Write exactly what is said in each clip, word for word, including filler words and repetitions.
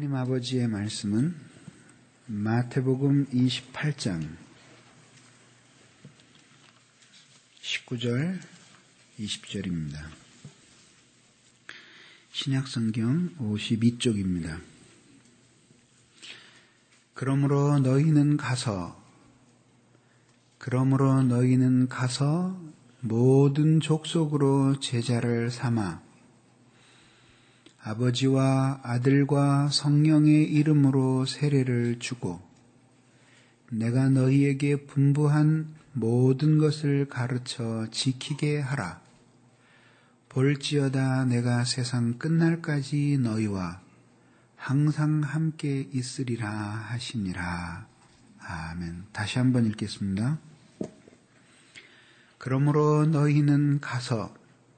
하나님 아버지의 말씀은 마태복음 이십팔 장 십구 절 이십 절입니다. 신약성경 오십이 쪽입니다. 그러므로 너희는 가서 그러므로 너희는 가서 모든 족속으로 제자를 삼아 아버지와 아들과 성령의 이름으로 세례를 주고 내가 너희에게 분부한 모든 것을 가르쳐 지키게 하라. 볼지어다 내가 세상 끝날까지 너희와 항상 함께 있으리라 하시니라. 아멘. 다시 한번 읽겠습니다. 그러므로 너희는 가서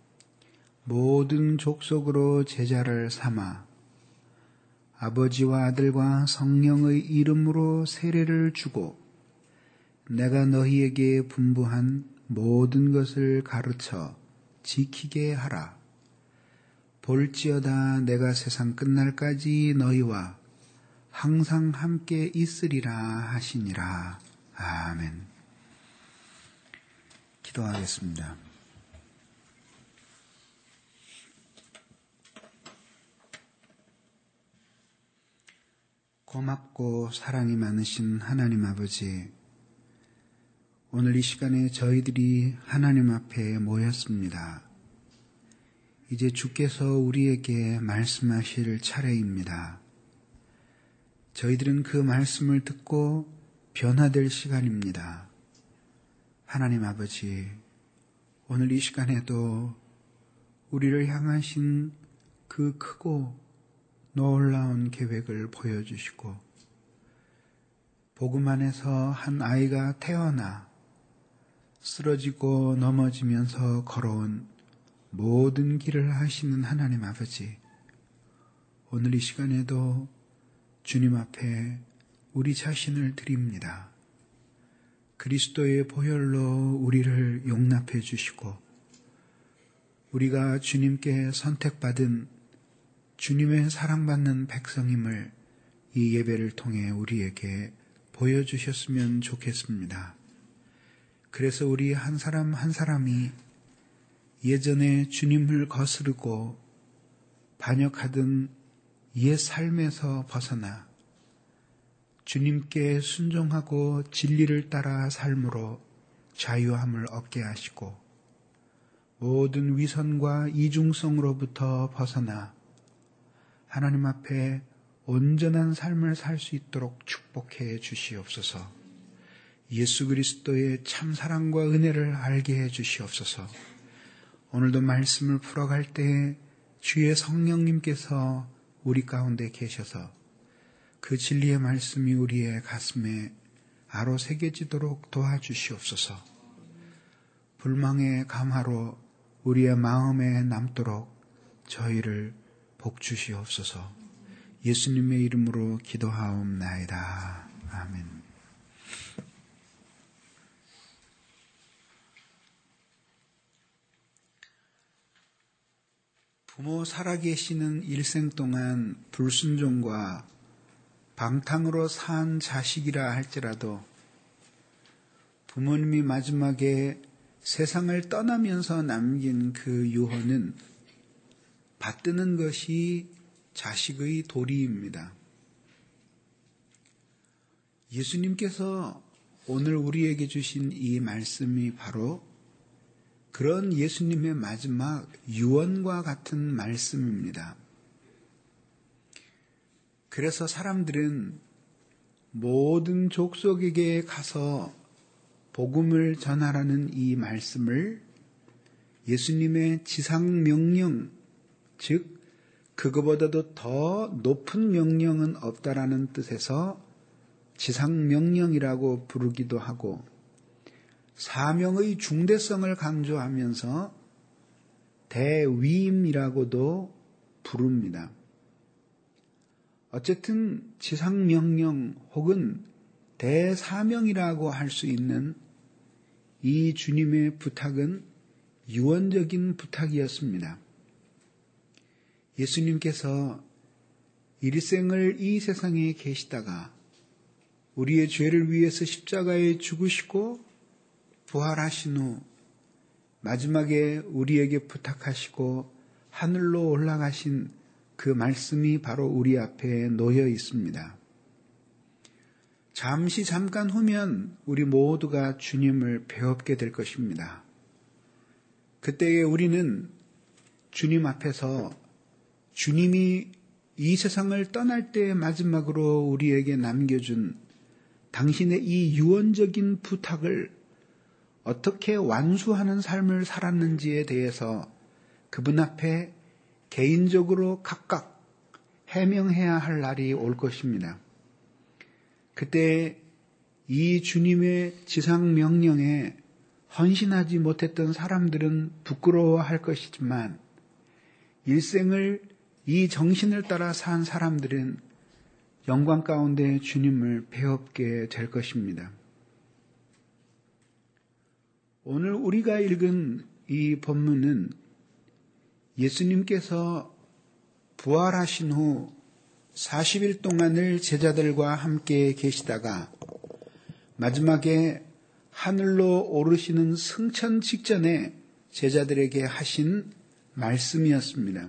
모든 족속으로 제자를 삼아 아버지와 아들과 성령의 이름으로 세례를 주고 내가 너희에게 분부한 모든 것을 가르쳐 지키게 하라. 볼지어다 내가 세상 끝날까지 너희와 항상 함께 있으리라 하시니라. 아멘. 기도하겠습니다. 고맙고 사랑이 많으신 하나님 아버지, 오늘 이 시간에 저희들이 하나님 앞에 모였습니다. 이제 주께서 우리에게 말씀하실 차례입니다. 저희들은 그 말씀을 듣고 변화될 시간입니다. 하나님 아버지, 오늘 이 시간에도 우리를 향하신 그 크고 놀라운 계획을 보여주시고 복음 안에서 한 아이가 태어나 쓰러지고 넘어지면서 걸어온 모든 길을 하시는 하나님 아버지, 오늘 이 시간에도 주님 앞에 우리 자신을 드립니다. 그리스도의 보혈로 우리를 용납해 주시고 우리가 주님께 선택받은 주님의 사랑받는 백성임을 이 예배를 통해 우리에게 보여주셨으면 좋겠습니다. 그래서 우리 한 사람 한 사람이 예전에 주님을 거스르고 반역하던 옛 삶에서 벗어나 주님께 순종하고 진리를 따라 삶으로 자유함을 얻게 하시고 모든 위선과 이중성으로부터 벗어나 하나님 앞에 온전한 삶을 살 수 있도록 축복해 주시옵소서. 예수 그리스도의 참 사랑과 은혜를 알게 해 주시옵소서. 오늘도 말씀을 풀어갈 때 주의 성령님께서 우리 가운데 계셔서 그 진리의 말씀이 우리의 가슴에 아로 새겨지도록 도와주시옵소서. 불망의 감화로 우리의 마음에 남도록 저희를 복 주시옵소서. 예수님의 이름으로 기도하옵나이다. 아멘. 부모 살아계시는 일생 동안 불순종과 방탕으로 산 자식이라 할지라도 부모님이 마지막에 세상을 떠나면서 남긴 그 유언은 받드는 것이 자식의 도리입니다. 예수님께서 오늘 우리에게 주신 이 말씀이 바로 그런 예수님의 마지막 유언과 같은 말씀입니다. 그래서 사람들은 모든 족속에게 가서 복음을 전하라는 이 말씀을 예수님의 지상명령, 즉 그거보다도 더 높은 명령은 없다라는 뜻에서 지상명령이라고 부르기도 하고 사명의 중대성을 강조하면서 대위임이라고도 부릅니다. 어쨌든 지상명령 혹은 대사명이라고 할 수 있는 이 주님의 부탁은 유언적인 부탁이었습니다. 예수님께서 일생을 이 세상에 계시다가 우리의 죄를 위해서 십자가에 죽으시고 부활하신 후 마지막에 우리에게 부탁하시고 하늘로 올라가신 그 말씀이 바로 우리 앞에 놓여 있습니다. 잠시 잠깐 후면 우리 모두가 주님을 배웁게 될 것입니다. 그때에 우리는 주님 앞에서 주님이 이 세상을 떠날 때 마지막으로 우리에게 남겨준 당신의 이 유언적인 부탁을 어떻게 완수하는 삶을 살았는지에 대해서 그분 앞에 개인적으로 각각 해명해야 할 날이 올 것입니다. 그때 이 주님의 지상 명령에 헌신하지 못했던 사람들은 부끄러워할 것이지만 일생을 이 정신을 따라 산 사람들은 영광 가운데 주님을 배웁게 될 것입니다. 오늘 우리가 읽은 이 본문은 예수님께서 부활하신 후 사십 일 동안을 제자들과 함께 계시다가 마지막에 하늘로 오르시는 승천 직전에 제자들에게 하신 말씀이었습니다.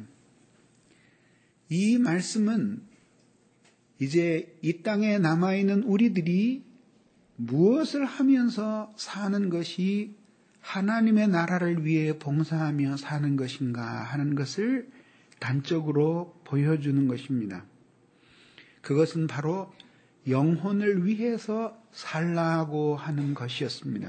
이 말씀은 이제 이 땅에 남아있는 우리들이 무엇을 하면서 사는 것이 하나님의 나라를 위해 봉사하며 사는 것인가 하는 것을 단적으로 보여주는 것입니다. 그것은 바로 영혼을 위해서 살라고 하는 것이었습니다.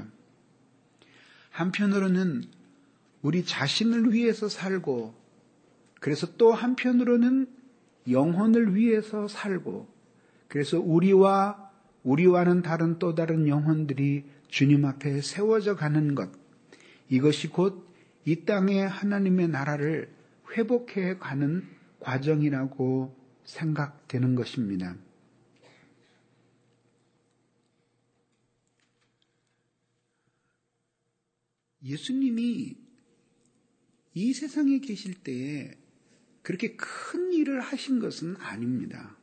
한편으로는 우리 자신을 위해서 살고, 그래서 또 한편으로는 영혼을 위해서 살고, 그래서 우리와 우리와는 다른 또 다른 영혼들이 주님 앞에 세워져 가는 것, 이것이 곧 이 땅에 하나님의 나라를 회복해 가는 과정이라고 생각되는 것입니다. 예수님이 이 세상에 계실 때에 그렇게 큰 일을 하신 것은 아닙니다.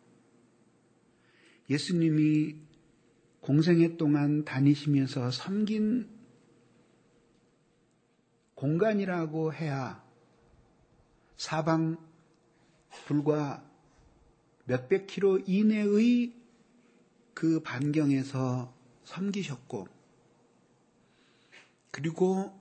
예수님이 공생애 동안 다니시면서 섬긴 공간이라고 해야 사방 불과 몇백 킬로 이내의 그 반경에서 섬기셨고, 그리고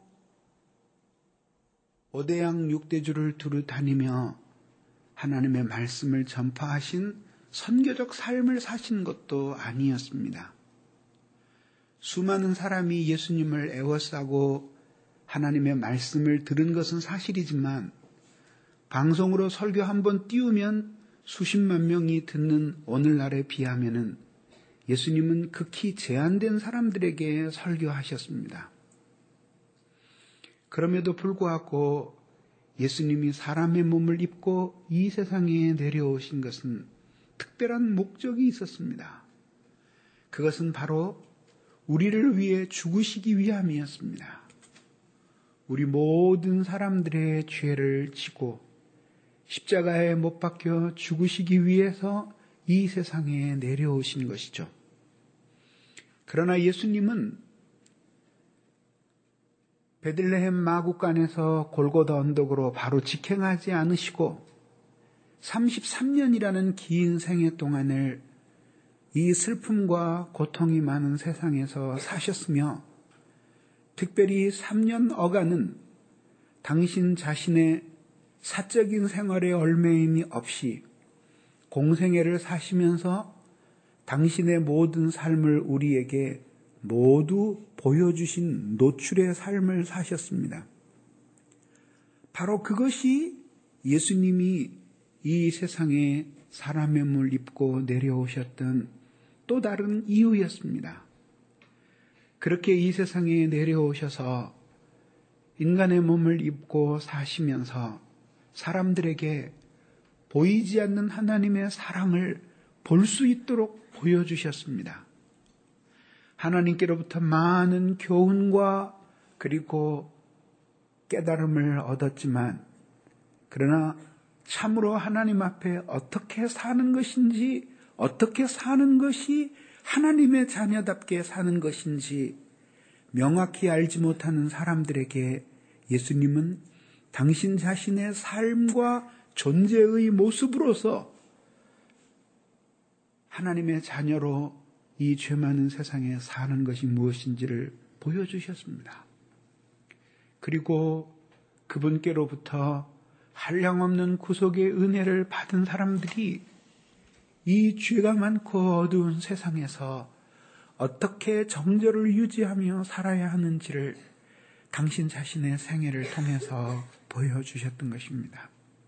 오대양 육대주를 두루 다니며 하나님의 말씀을 전파하신 선교적 삶을 사신 것도 아니었습니다. 수많은 사람이 예수님을 애워싸고 하나님의 말씀을 들은 것은 사실이지만 방송으로 설교 한번 띄우면 수십만 명이 듣는 오늘날에 비하면은 예수님은 극히 제한된 사람들에게 설교하셨습니다. 그럼에도 불구하고 예수님이 사람의 몸을 입고 이 세상에 내려오신 것은 특별한 목적이 있었습니다. 그것은 바로 우리를 위해 죽으시기 위함이었습니다. 우리 모든 사람들의 죄를 지고 십자가에 못 박혀 죽으시기 위해서 이 세상에 내려오신 것이죠. 그러나 예수님은 베들레헴 마구간에서 골고다 언덕으로 바로 직행하지 않으시고 삼십삼 년이라는 긴 생애 동안을 이 슬픔과 고통이 많은 세상에서 사셨으며, 특별히 삼 년 어간은 당신 자신의 사적인 생활에 얼매임이 없이 공생애를 사시면서 당신의 모든 삶을 우리에게 모두 보여주신 노출의 삶을 사셨습니다. 바로 그것이 예수님이 이 세상에 사람의 몸을 입고 내려오셨던 또 다른 이유였습니다. 그렇게 이 세상에 내려오셔서 인간의 몸을 입고 사시면서 사람들에게 보이지 않는 하나님의 사랑을 볼 수 있도록 보여주셨습니다. 하나님께로부터 많은 교훈과 그리고 깨달음을 얻었지만, 그러나 참으로 하나님 앞에 어떻게 사는 것인지, 어떻게 사는 것이 하나님의 자녀답게 사는 것인지 명확히 알지 못하는 사람들에게 예수님은 당신 자신의 삶과 존재의 모습으로서 하나님의 자녀로 이 죄 많은 세상에 사는 것이 무엇인지를 보여주셨습니다. 그리고 그분께로부터 한량없는 구속의 은혜를 받은 사람들이 이 죄가 많고 어두운 세상에서 어떻게 정절을 유지하며 살아야 하는지를 당신 자신의 생애를 통해서 보여주셨던 것입니다.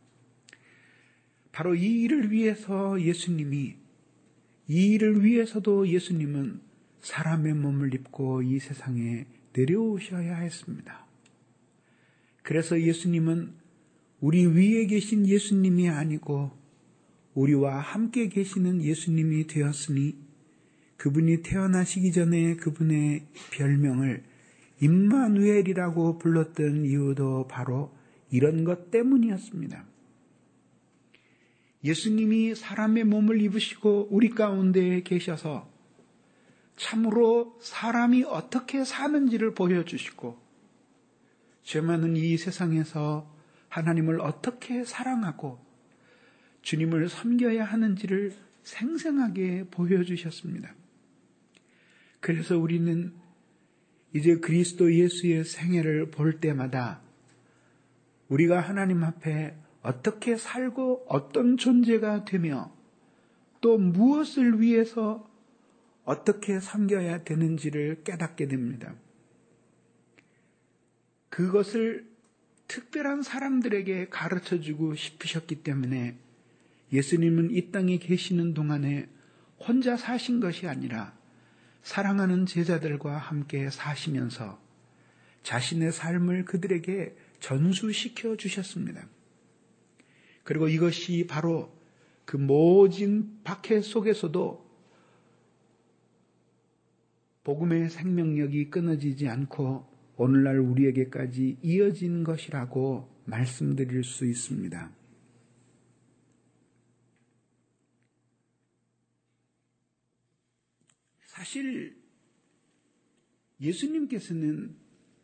바로 이 일을 위해서 예수님이, 이 일을 위해서도 예수님은 사람의 몸을 입고 이 세상에 내려오셔야 했습니다. 그래서 예수님은 우리 위에 계신 예수님이 아니고 우리와 함께 계시는 예수님이 되었으니 그분이 태어나시기 전에 그분의 별명을 임마누엘이라고 불렀던 이유도 바로 이런 것 때문이었습니다. 예수님이 사람의 몸을 입으시고 우리 가운데에 계셔서 참으로 사람이 어떻게 사는지를 보여주시고 죄 많은 이 세상에서 하나님을 어떻게 사랑하고 주님을 섬겨야 하는지를 생생하게 보여주셨습니다. 그래서 우리는 이제 그리스도 예수의 생애를 볼 때마다 우리가 하나님 앞에 어떻게 살고 어떤 존재가 되며 또 무엇을 위해서 어떻게 섬겨야 되는지를 깨닫게 됩니다. 그것을 특별한 사람들에게 가르쳐주고 싶으셨기 때문에 예수님은 이 땅에 계시는 동안에 혼자 사신 것이 아니라 사랑하는 제자들과 함께 사시면서 자신의 삶을 그들에게 전수시켜 주셨습니다. 그리고 이것이 바로 그 모진 박해 속에서도 복음의 생명력이 끊어지지 않고 오늘날 우리에게까지 이어진 것이라고 말씀드릴 수 있습니다. 사실 예수님께서는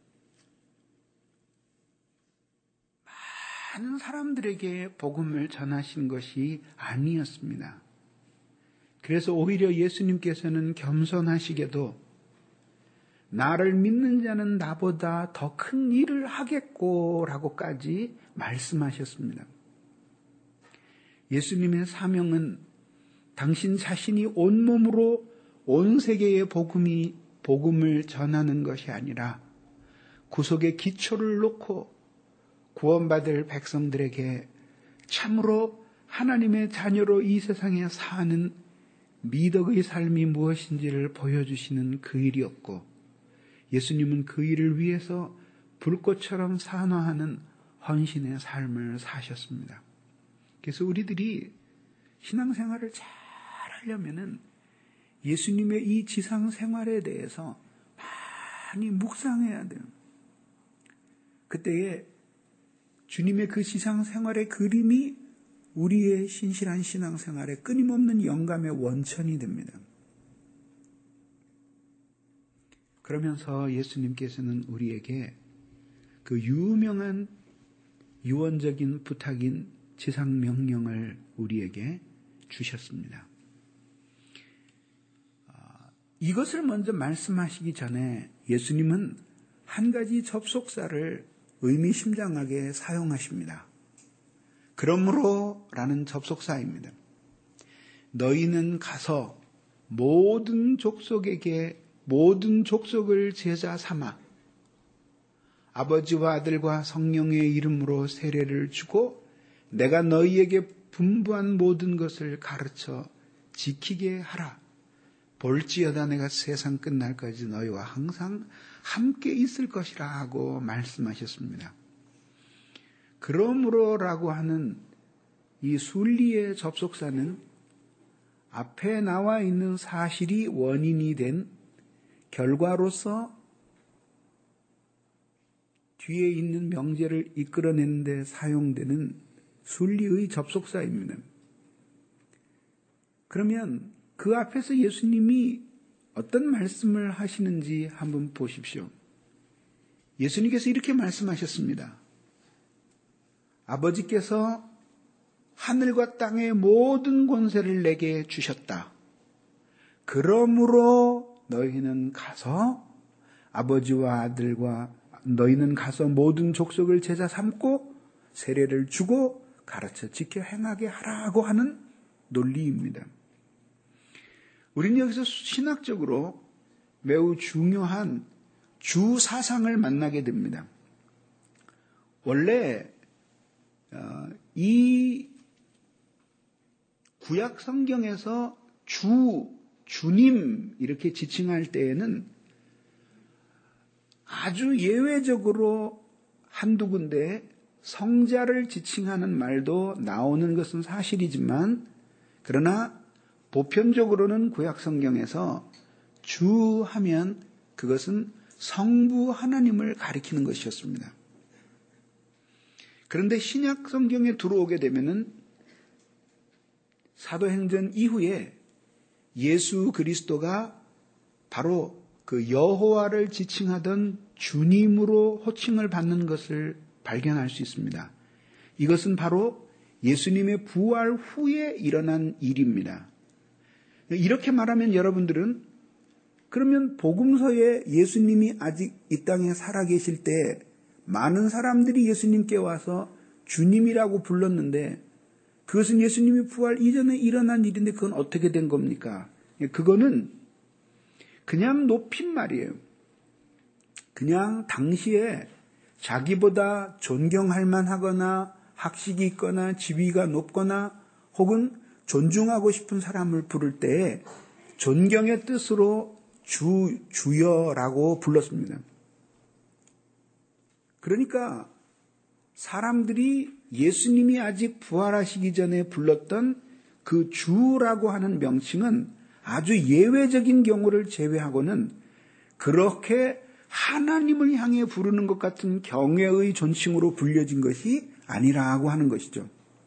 많은 사람들에게 복음을 전하신 것이 아니었습니다. 그래서 오히려 예수님께서는 겸손하시게도 나를 믿는 자는 나보다 더 큰 일을 하겠고라고까지 말씀하셨습니다. 예수님의 사명은 당신 자신이 온몸으로 온 세계의 복음이, 복음을 전하는 것이 아니라 구속의 기초를 놓고 구원받을 백성들에게 참으로 하나님의 자녀로 이 세상에 사는 미덕의 삶이 무엇인지를 보여주시는 그 일이었고 예수님은 그 일을 위해서 불꽃처럼 산화하는 헌신의 삶을 사셨습니다. 그래서 우리들이 신앙생활을 잘 하려면은 예수님의 이 지상 생활에 대해서 많이 묵상해야 돼요. 그때에 주님의 그 지상 생활의 그림이 우리의 신실한 신앙생활의 끊임없는 영감의 원천이 됩니다. 그러면서 예수님께서는 우리에게 그 유명한 유언적인 부탁인 지상 명령을 우리에게 주셨습니다. 이것을 먼저 말씀하시기 전에 예수님은 한 가지 접속사를 의미심장하게 사용하십니다. 그러므로 라는 접속사입니다. 너희는 가서 모든 족속에게 모든 족속을 제자 삼아 아버지와 아들과 성령의 이름으로 세례를 주고 내가 너희에게 분부한 모든 것을 가르쳐 지키게 하라. 볼지어다 내가 세상 끝날까지 너희와 항상 함께 있을 것이라 하고 말씀하셨습니다. 그러므로라고 하는 이 순리의 접속사는 앞에 나와 있는 사실이 원인이 된 결과로서 뒤에 있는 명제를 이끌어내는 데 사용되는 순리의 접속사입니다. 그러면 그 앞에서 예수님이 어떤 말씀을 하시는지 한번 보십시오. 예수님께서 이렇게 말씀하셨습니다. 아버지께서 하늘과 땅의 모든 권세를 내게 주셨다. 그러므로 너희는 가서 아버지와 아들과 너희는 가서 모든 족속을 제자 삼고 세례를 주고 가르쳐 지켜 행하게 하라고 하는 논리입니다. 우리는 여기서 신학적으로 매우 중요한 주 사상을 만나게 됩니다. 원래 이 구약 성경에서 주, 주님 이렇게 지칭할 때에는 아주 예외적으로 한두 군데 성자를 지칭하는 말도 나오는 것은 사실이지만, 그러나 보편적으로는 구약 성경에서 주 하면 그것은 성부 하나님을 가리키는 것이었습니다. 그런데 신약 성경에 들어오게 되면은 사도행전 이후에 예수 그리스도가 바로 그 여호와를 지칭하던 주님으로 호칭을 받는 것을 발견할 수 있습니다. 이것은 바로 예수님의 부활 후에 일어난 일입니다. 이렇게 말하면 여러분들은 그러면 복음서에 예수님이 아직 이 땅에 살아계실 때 많은 사람들이 예수님께 와서 주님이라고 불렀는데 그것은 예수님이 부활 이전에 일어난 일인데 그건 어떻게 된 겁니까? 그거는 그냥 높임말이에요. 그냥 당시에 자기보다 존경할 만하거나 학식이 있거나 지위가 높거나 혹은 존중하고 싶은 사람을 부를 때 존경의 뜻으로 주, 주여라고 불렀습니다. 그러니까 사람들이 예수님이 아직 부활하시기 전에 불렀던 그 주라고 하는 명칭은 아주 예외적인 경우를 제외하고는 그렇게 하나님을 향해 부르는 것 같은 경외의 존칭으로 불려진 것이 아니라고 하는 것이죠.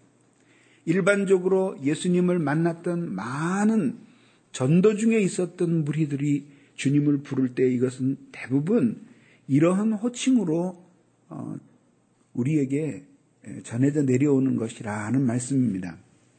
일반적으로 예수님을 만났던 많은 전도 중에 있었던 무리들이 주님을 부를 때 이것은 대부분 이러한 호칭으로 우리에게 전해져 내려오는 것이라는 말씀입니다.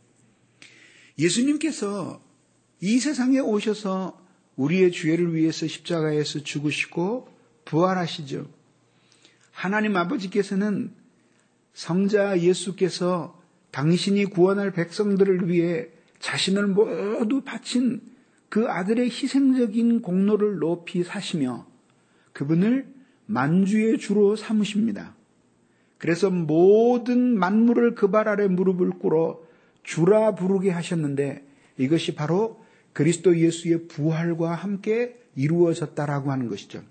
예수님께서 이 세상에 오셔서 우리의 죄를 위해서 십자가에서 죽으시고 부활하시죠. 하나님 아버지께서는 성자 예수께서 당신이 구원할 백성들을 위해 자신을 모두 바친 그 아들의 희생적인 공로를 높이 사시며 그분을 만주의 주로 삼으십니다. 그래서 모든 만물을 그 발 아래 무릎을 꿇어 주라 부르게 하셨는데 이것이 바로 그리스도 예수의 부활과 함께 이루어졌다라고 하는 것이죠.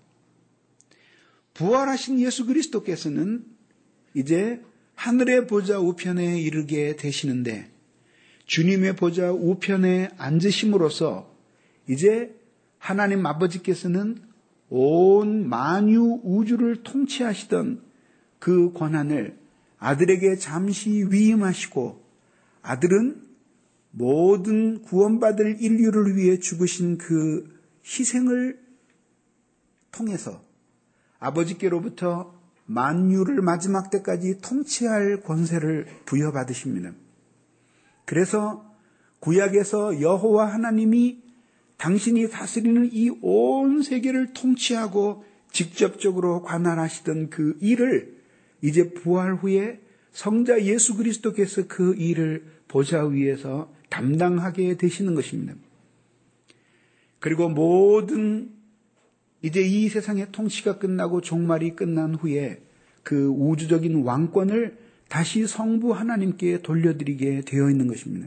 부활하신 예수 그리스도께서는 이제 하늘의 보좌 우편에 이르게 되시는데 주님의 보좌 우편에 앉으심으로써 이제 하나님 아버지께서는 온 만유 우주를 통치하시던 그 권한을 아들에게 잠시 위임하시고 아들은 모든 구원받을 인류를 위해 죽으신 그 희생을 통해서 아버지께로부터 만유를 마지막 때까지 통치할 권세를 부여받으십니다. 그래서 구약에서 여호와 하나님이 당신이 다스리는 이 온 세계를 통치하고 직접적으로 관할하시던 그 일을 이제 부활 후에 성자 예수 그리스도께서 그 일을 보좌 위에서 담당하게 되시는 것입니다. 그리고 모든 이제 이 세상의 통치가 끝나고 종말이 끝난 후에 그 우주적인 왕권을 다시 성부 하나님께 돌려드리게 되어 있는 것입니다.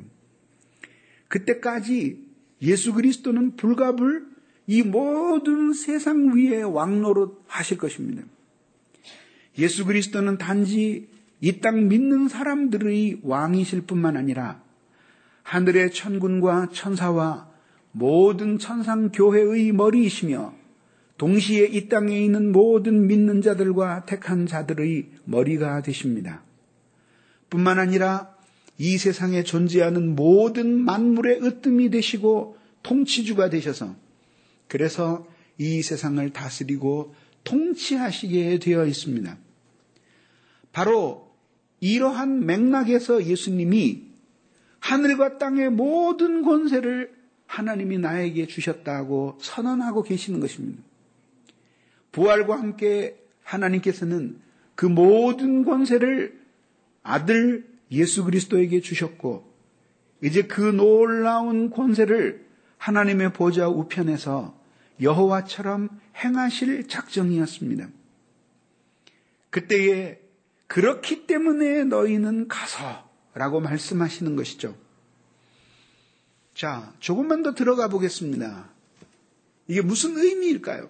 그때까지 예수 그리스도는 불가불 이 모든 세상 위에 왕노릇 하실 것입니다. 예수 그리스도는 단지 이 땅 믿는 사람들의 왕이실 뿐만 아니라 하늘의 천군과 천사와 모든 천상교회의 머리이시며 동시에 이 땅에 있는 모든 믿는 자들과 택한 자들의 머리가 되십니다. 뿐만 아니라 이 세상에 존재하는 모든 만물의 으뜸이 되시고 통치주가 되셔서 그래서 이 세상을 다스리고 통치하시게 되어 있습니다. 바로 이러한 맥락에서 예수님이 하늘과 땅의 모든 권세를 하나님이 나에게 주셨다고 선언하고 계시는 것입니다. 부활과 함께 하나님께서는 그 모든 권세를 아들 예수 그리스도에게 주셨고 이제 그 놀라운 권세를 하나님의 보좌 우편에서 여호와처럼 행하실 작정이었습니다. 그때에 그렇기 때문에 너희는 가서라고 말씀하시는 것이죠. 자, 조금만 더 들어가 보겠습니다. 이게 무슨 의미일까요?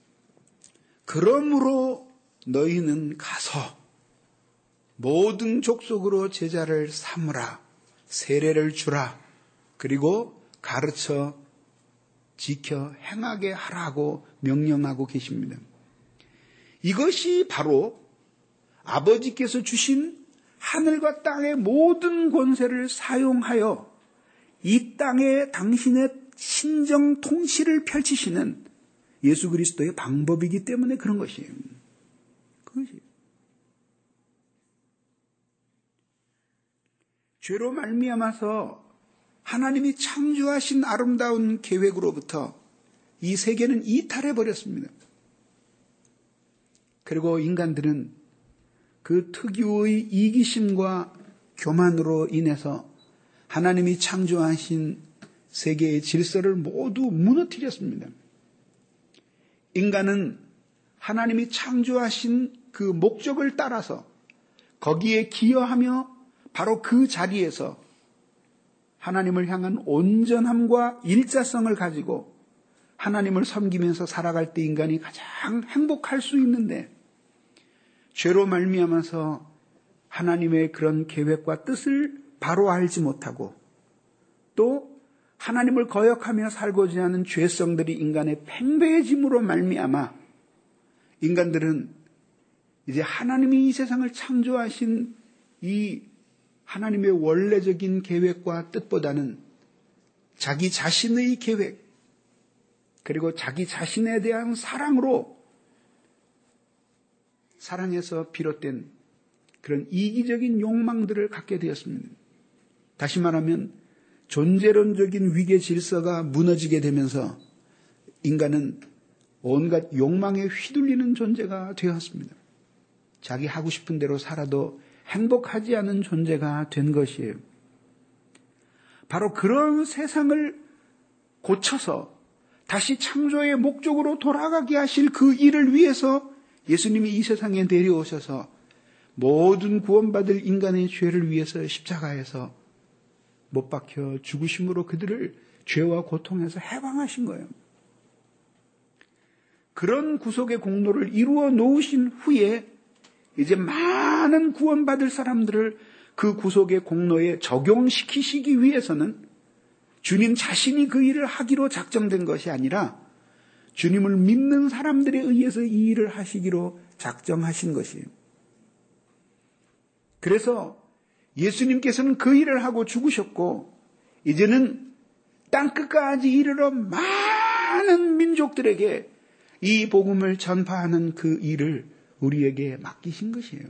그러므로 너희는 가서 모든 족속으로 제자를 삼으라, 세례를 주라, 그리고 가르쳐 지켜 행하게 하라고 명령하고 계십니다. 이것이 바로 아버지께서 주신 하늘과 땅의 모든 권세를 사용하여 이 땅에 당신의 신정 통치를 펼치시는 예수 그리스도의 방법이기 때문에 그런 것이에요. 그것이 죄로 말미암아서 하나님이 창조하신 아름다운 계획으로부터 이 세계는 이탈해 버렸습니다. 그리고 인간들은 그 특유의 이기심과 교만으로 인해서 하나님이 창조하신 세계의 질서를 모두 무너뜨렸습니다. 인간은 하나님이 창조하신 그 목적을 따라서 거기에 기여하며 바로 그 자리에서 하나님을 향한 온전함과 일자성을 가지고 하나님을 섬기면서 살아갈 때 인간이 가장 행복할 수 있는데 죄로 말미암아서 하나님의 그런 계획과 뜻을 바로 알지 못하고 또 하나님을 거역하며 살고자 하는 죄성들이 인간의 팽배해짐으로 말미암아 인간들은 이제 하나님이 이 세상을 창조하신 이 하나님의 원래적인 계획과 뜻보다는 자기 자신의 계획 그리고 자기 자신에 대한 사랑으로 사랑에서 비롯된 그런 이기적인 욕망들을 갖게 되었습니다. 다시 말하면 존재론적인 위계 질서가 무너지게 되면서 인간은 온갖 욕망에 휘둘리는 존재가 되었습니다. 자기 하고 싶은 대로 살아도 행복하지 않은 존재가 된 것이에요. 바로 그런 세상을 고쳐서 다시 창조의 목적으로 돌아가게 하실 그 일을 위해서 예수님이 이 세상에 내려오셔서 모든 구원받을 인간의 죄를 위해서 십자가에서 못 박혀 죽으심으로 그들을 죄와 고통에서 해방하신 거예요. 그런 구속의 공로를 이루어 놓으신 후에 이제 많은 구원받을 사람들을 그 구속의 공로에 적용시키시기 위해서는 주님 자신이 그 일을 하기로 작정된 것이 아니라 주님을 믿는 사람들에 의해서 이 일을 하시기로 작정하신 것이에요. 그래서 예수님께서는 그 일을 하고 죽으셨고 이제는 땅끝까지 이르러 많은 민족들에게 이 복음을 전파하는 그 일을 우리에게 맡기신 것이에요.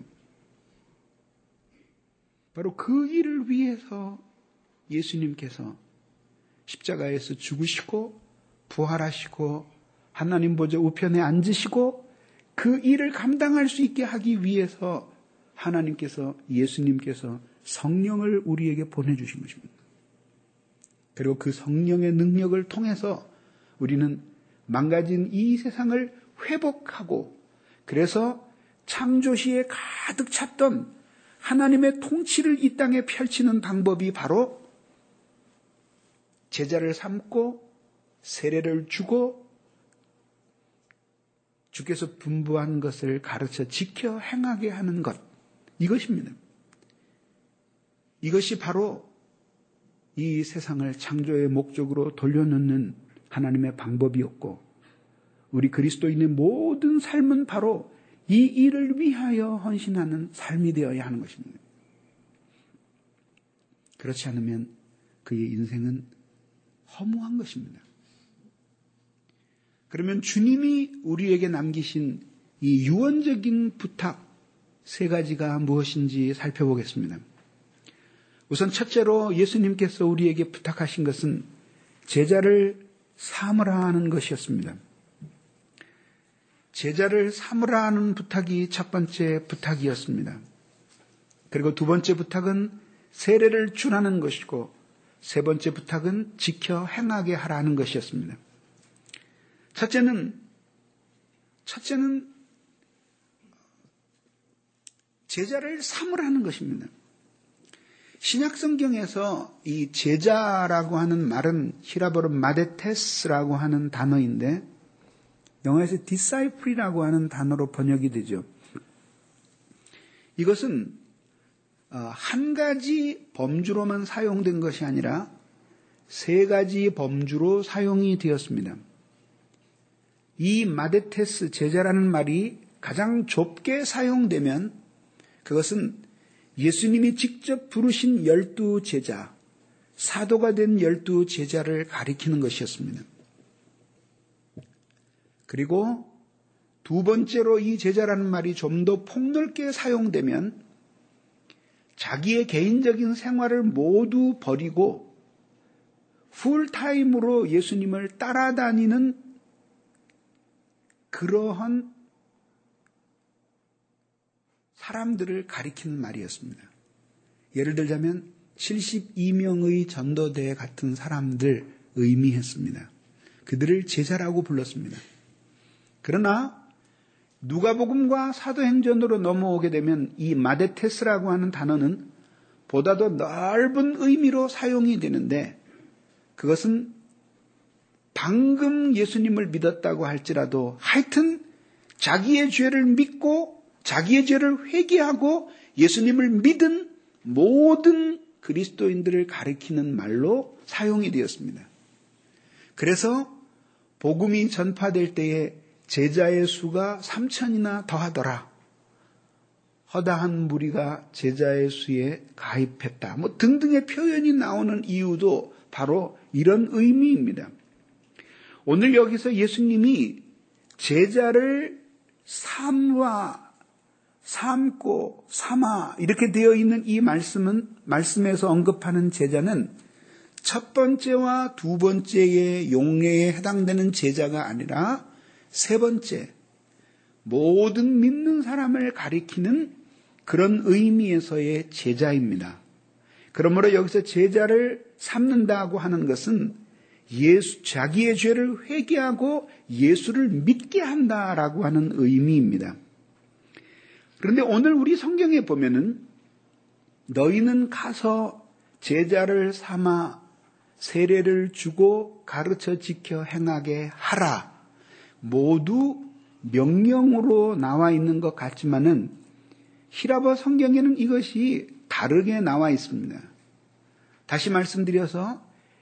바로 그 일을 위해서 예수님께서 십자가에서 죽으시고 부활하시고 하나님 보좌 우편에 앉으시고 그 일을 감당할 수 있게 하기 위해서 하나님께서 예수님께서 성령을 우리에게 보내주신 것입니다. 그리고 그 성령의 능력을 통해서 우리는 망가진 이 세상을 회복하고 그래서 창조시에 가득 찼던 하나님의 통치를 이 땅에 펼치는 방법이 바로 제자를 삼고 세례를 주고 주께서 분부한 것을 가르쳐 지켜 행하게 하는 것, 이것입니다. 이것이 바로 이 세상을 창조의 목적으로 돌려놓는 하나님의 방법이었고 우리 그리스도인의 모든 삶은 바로 이 일을 위하여 헌신하는 삶이 되어야 하는 것입니다. 그렇지 않으면 그의 인생은 허무한 것입니다. 그러면 주님이 우리에게 남기신 이 유언적인 부탁 세 가지가 무엇인지 살펴보겠습니다. 우선 첫째로 예수님께서 우리에게 부탁하신 것은 제자를 삼으라 하는 것이었습니다. 제자를 삼으라 하는 부탁이 첫 번째 부탁이었습니다. 그리고 두 번째 부탁은 세례를 주라는 것이고 세 번째 부탁은 지켜 행하게 하라는 것이었습니다. 첫째는 첫째는 제자를 삼으라는 것입니다. 신약성경에서 이 제자라고 하는 말은 히라보로 마데테스라고 하는 단어인데 영어에서 disciple이라고 하는 단어로 번역이 되죠. 이것은 한 가지 범주로만 사용된 것이 아니라 세 가지 범주로 사용이 되었습니다. 이 마데테스 제자라는 말이 가장 좁게 사용되면 그것은 예수님이 직접 부르신 열두 제자, 사도가 된 열두 제자를 가리키는 것이었습니다. 그리고 두 번째로 이 제자라는 말이 좀 더 폭넓게 사용되면 자기의 개인적인 생활을 모두 버리고 풀타임으로 예수님을 따라다니는 그러한 사람들을 가리키는 말이었습니다. 예를 들자면 칠십이 명의 전도대 같은 사람들 의미했습니다. 그들을 제자라고 불렀습니다. 그러나 누가복음과 사도행전으로 넘어오게 되면 이 마데테스라고 하는 단어는 보다 더 넓은 의미로 사용이 되는데 그것은 방금 예수님을 믿었다고 할지라도 하여튼 자기의 죄를 믿고 자기의 죄를 회개하고 예수님을 믿은 모든 그리스도인들을 가리키는 말로 사용이 되었습니다. 그래서 복음이 전파될 때에 제자의 수가 삼천이나 더하더라. 허다한 무리가 제자의 수에 가입했다. 뭐 등등의 표현이 나오는 이유도 바로 이런 의미입니다. 오늘 여기서 예수님이 제자를 삼와 삼고 삼아 이렇게 되어 있는 이 말씀은 말씀에서 언급하는 제자는 첫 번째와 두 번째의 용례에 해당되는 제자가 아니라 세 번째 모든 믿는 사람을 가리키는 그런 의미에서의 제자입니다. 그러므로 여기서 제자를 삼는다고 하는 것은 예수, 자기의 죄를 회개하고 예수를 믿게 한다라고 하는 의미입니다. 그런데 오늘 우리 성경에 보면은 너희는 가서 제자를 삼아 세례를 주고 가르쳐 지켜 행하게 하라. 모두 명령으로 나와 있는 것 같지만은 히라보 성경에는 이것이 다르게 나와 있습니다. 다시 말씀드려서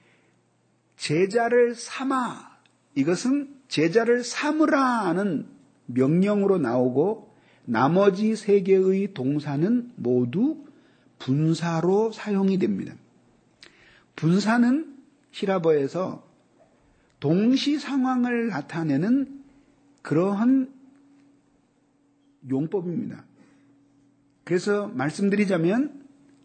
제자를 삼아 이것은 제자를 삼으라는 명령으로 나오고 나머지 세 개의 동사는 모두 분사로 사용이 됩니다. 분사는 히라보에서 동시 상황을 나타내는 그러한 용법입니다. 그래서 말씀드리자면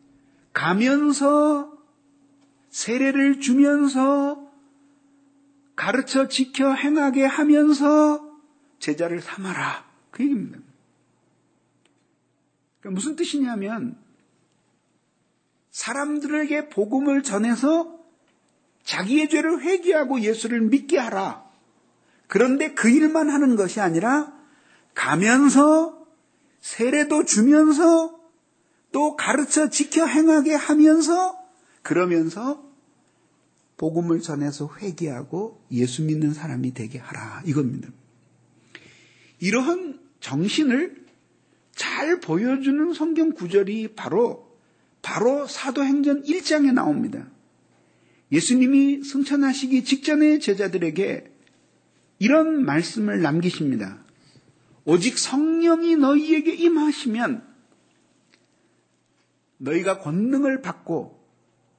가면서 세례를 주면서 가르쳐 지켜 행하게 하면서 제자를 삼아라. 그 얘기입니다. 그러니까 무슨 뜻이냐면 사람들에게 복음을 전해서 자기의 죄를 회개하고 예수를 믿게 하라. 그런데 그 일만 하는 것이 아니라 가면서 세례도 주면서 또 가르쳐 지켜 행하게 하면서 그러면서 복음을 전해서 회개하고 예수 믿는 사람이 되게 하라. 이겁니다. 이러한 정신을 잘 보여주는 성경 구절이 바로 바로 사도행전 일 장에 나옵니다. 예수님이 승천하시기 직전에 제자들에게 이런 말씀을 남기십니다. 오직 성령이 너희에게 임하시면 너희가 권능을 받고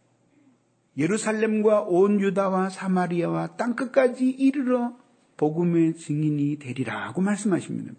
예루살렘과 온 유다와 사마리아와 땅끝까지 이르러 복음의 증인이 되리라고 말씀하십니다.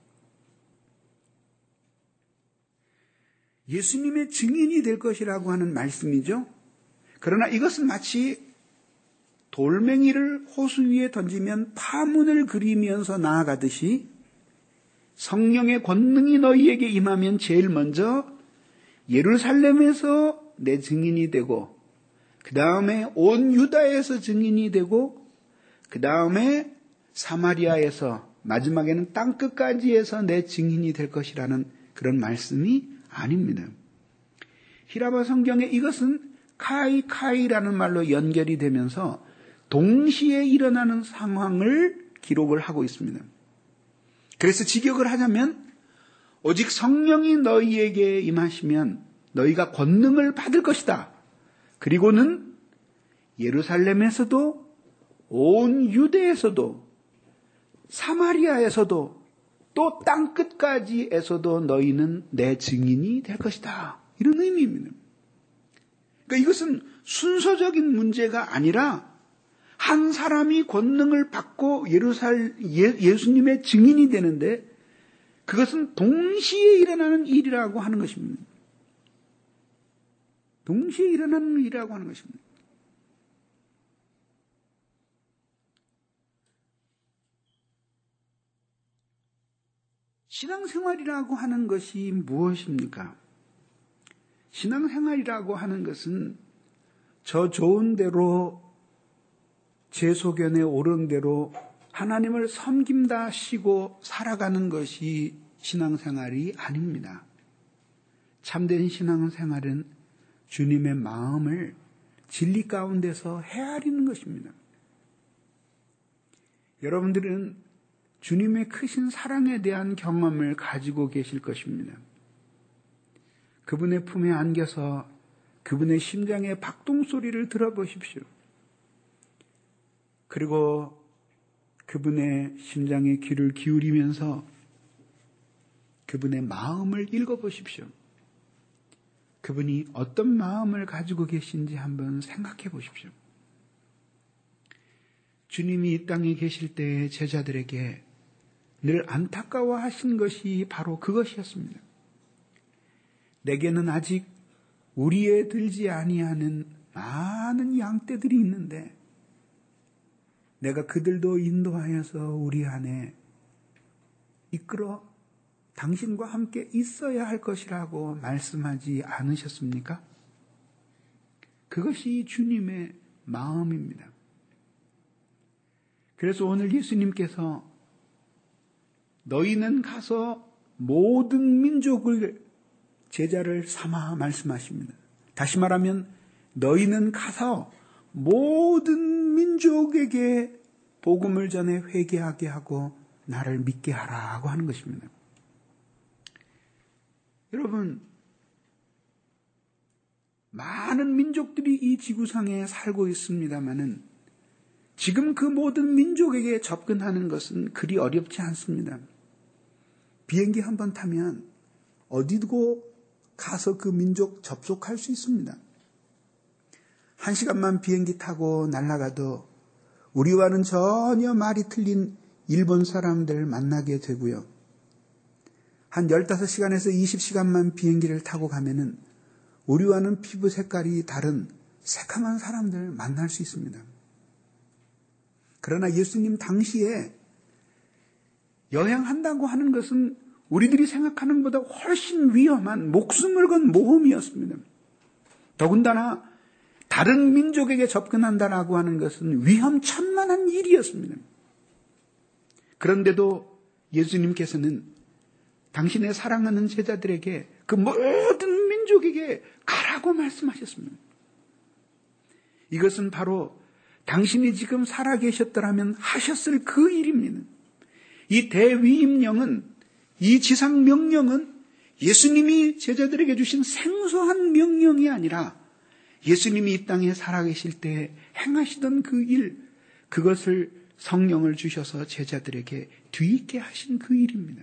예수님의 증인이 될 것이라고 하는 말씀이죠. 그러나 이것은 마치 돌멩이를 호수 위에 던지면 파문을 그리면서 나아가듯이 성령의 권능이 너희에게 임하면 제일 먼저 예루살렘에서 내 증인이 되고, 그 다음에 온 유다에서 증인이 되고, 그 다음에 사마리아에서, 마지막에는 땅끝까지 해서 내 증인이 될 것이라는 그런 말씀이 아닙니다. 히라바 성경에 이것은 카이 카이라는 말로 연결이 되면서 동시에 일어나는 상황을 기록을 하고 있습니다. 그래서 직역을 하자면 오직 성령이 너희에게 임하시면 너희가 권능을 받을 것이다. 그리고는 예루살렘에서도 온 유대에서도 사마리아에서도 또 땅끝까지에서도 너희는 내 증인이 될 것이다. 이런 의미입니다. 그러니까 이것은 순서적인 문제가 아니라 한 사람이 권능을 받고 예루살, 예, 예수님의 증인이 되는데 그것은 동시에 일어나는 일이라고 하는 것입니다. 동시에 일어나는 일이라고 하는 것입니다. 신앙생활이라고 하는 것이 무엇입니까? 신앙생활이라고 하는 것은 저 좋은 대로 제 소견에 옳은 대로 하나님을 섬긴다 쉬고 살아가는 것이 신앙생활이 아닙니다. 참된 신앙생활은 주님의 마음을 진리 가운데서 헤아리는 것입니다. 여러분들은 주님의 크신 사랑에 대한 경험을 가지고 계실 것입니다. 그분의 품에 안겨서 그분의 심장의 박동소리를 들어보십시오. 그리고 그분의 심장에 귀를 기울이면서 그분의 마음을 읽어보십시오. 그분이 어떤 마음을 가지고 계신지 한번 생각해 보십시오. 주님이 이 땅에 계실 때의 제자들에게 늘 안타까워하신 것이 바로 그것이었습니다. 내게는 아직 우리에 들지 아니하는 많은 양떼들이 있는데 내가 그들도 인도하여서 우리 안에 이끌어 당신과 함께 있어야 할 것이라고 말씀하지 않으셨습니까? 그것이 주님의 마음입니다. 그래서 오늘 예수님께서 너희는 가서 모든 민족을 제자를 삼아 말씀하십니다. 다시 말하면 너희는 가서 모든 민족에게 복음을 전해 회개하게 하고 나를 믿게 하라고 하는 것입니다. 여러분, 많은 민족들이 이 지구상에 살고 있습니다마는 지금 그 모든 민족에게 접근하는 것은 그리 어렵지 않습니다. 비행기 한 번 타면 어디고 가서 그 민족 접속할 수 있습니다. 한 시간만 비행기 타고 날아가도 우리와는 전혀 말이 틀린 일본 사람들 만나게 되고요. 한 열다섯 시간에서 이십 시간만 비행기를 타고 가면은 우리와는 피부 색깔이 다른 새카만 사람들 만날 수 있습니다. 그러나 예수님 당시에 여행한다고 하는 것은 우리들이 생각하는 것보다 훨씬 위험한 목숨을 건 모험이었습니다. 더군다나 다른 민족에게 접근한다라고 하는 것은 위험천만한 일이었습니다. 그런데도 예수님께서는 당신의 사랑하는 제자들에게 그 모든 민족에게 가라고 말씀하셨습니다. 이것은 바로 당신이 지금 살아계셨더라면 하셨을 그 일입니다. 이 대위임령은, 이 지상 명령은 예수님이 제자들에게 주신 생소한 명령이 아니라 예수님이 이 땅에 살아계실 때 행하시던 그 일, 그것을 성령을 주셔서 제자들에게 뒤있게 하신 그 일입니다.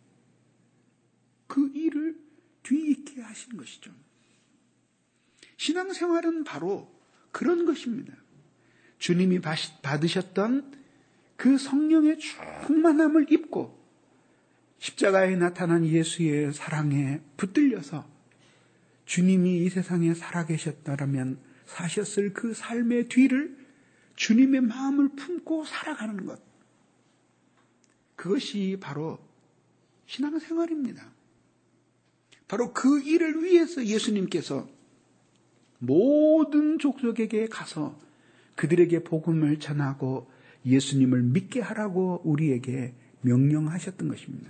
그 일을 뒤있게 하신 것이죠. 신앙생활은 바로 그런 것입니다. 주님이 받으셨던 그 성령의 충만함을 입고 십자가에 나타난 예수의 사랑에 붙들려서 주님이 이 세상에 살아계셨다면 사셨을 그 삶의 뒤를 주님의 마음을 품고 살아가는 것. 그것이 바로 신앙생활입니다. 바로 그 일을 위해서 예수님께서 모든 족속에게 가서 그들에게 복음을 전하고 예수님을 믿게 하라고 우리에게 명령하셨던 것입니다.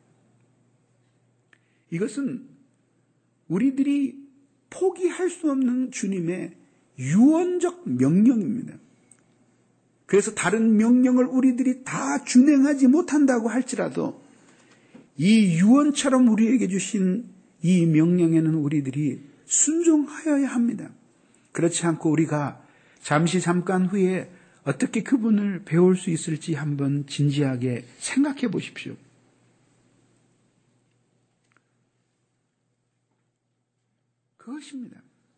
이것은 우리들이 포기할 수 없는 주님의 유언적 명령입니다. 그래서 다른 명령을 우리들이 다 준행하지 못한다고 할지라도 이 유언처럼 우리에게 주신 이 명령에는 우리들이 순종하여야 합니다. 그렇지 않고 우리가 잠시 잠깐 후에 어떻게 그분을 배울 수 있을지 한번 진지하게 생각해 보십시오. 그것입니다.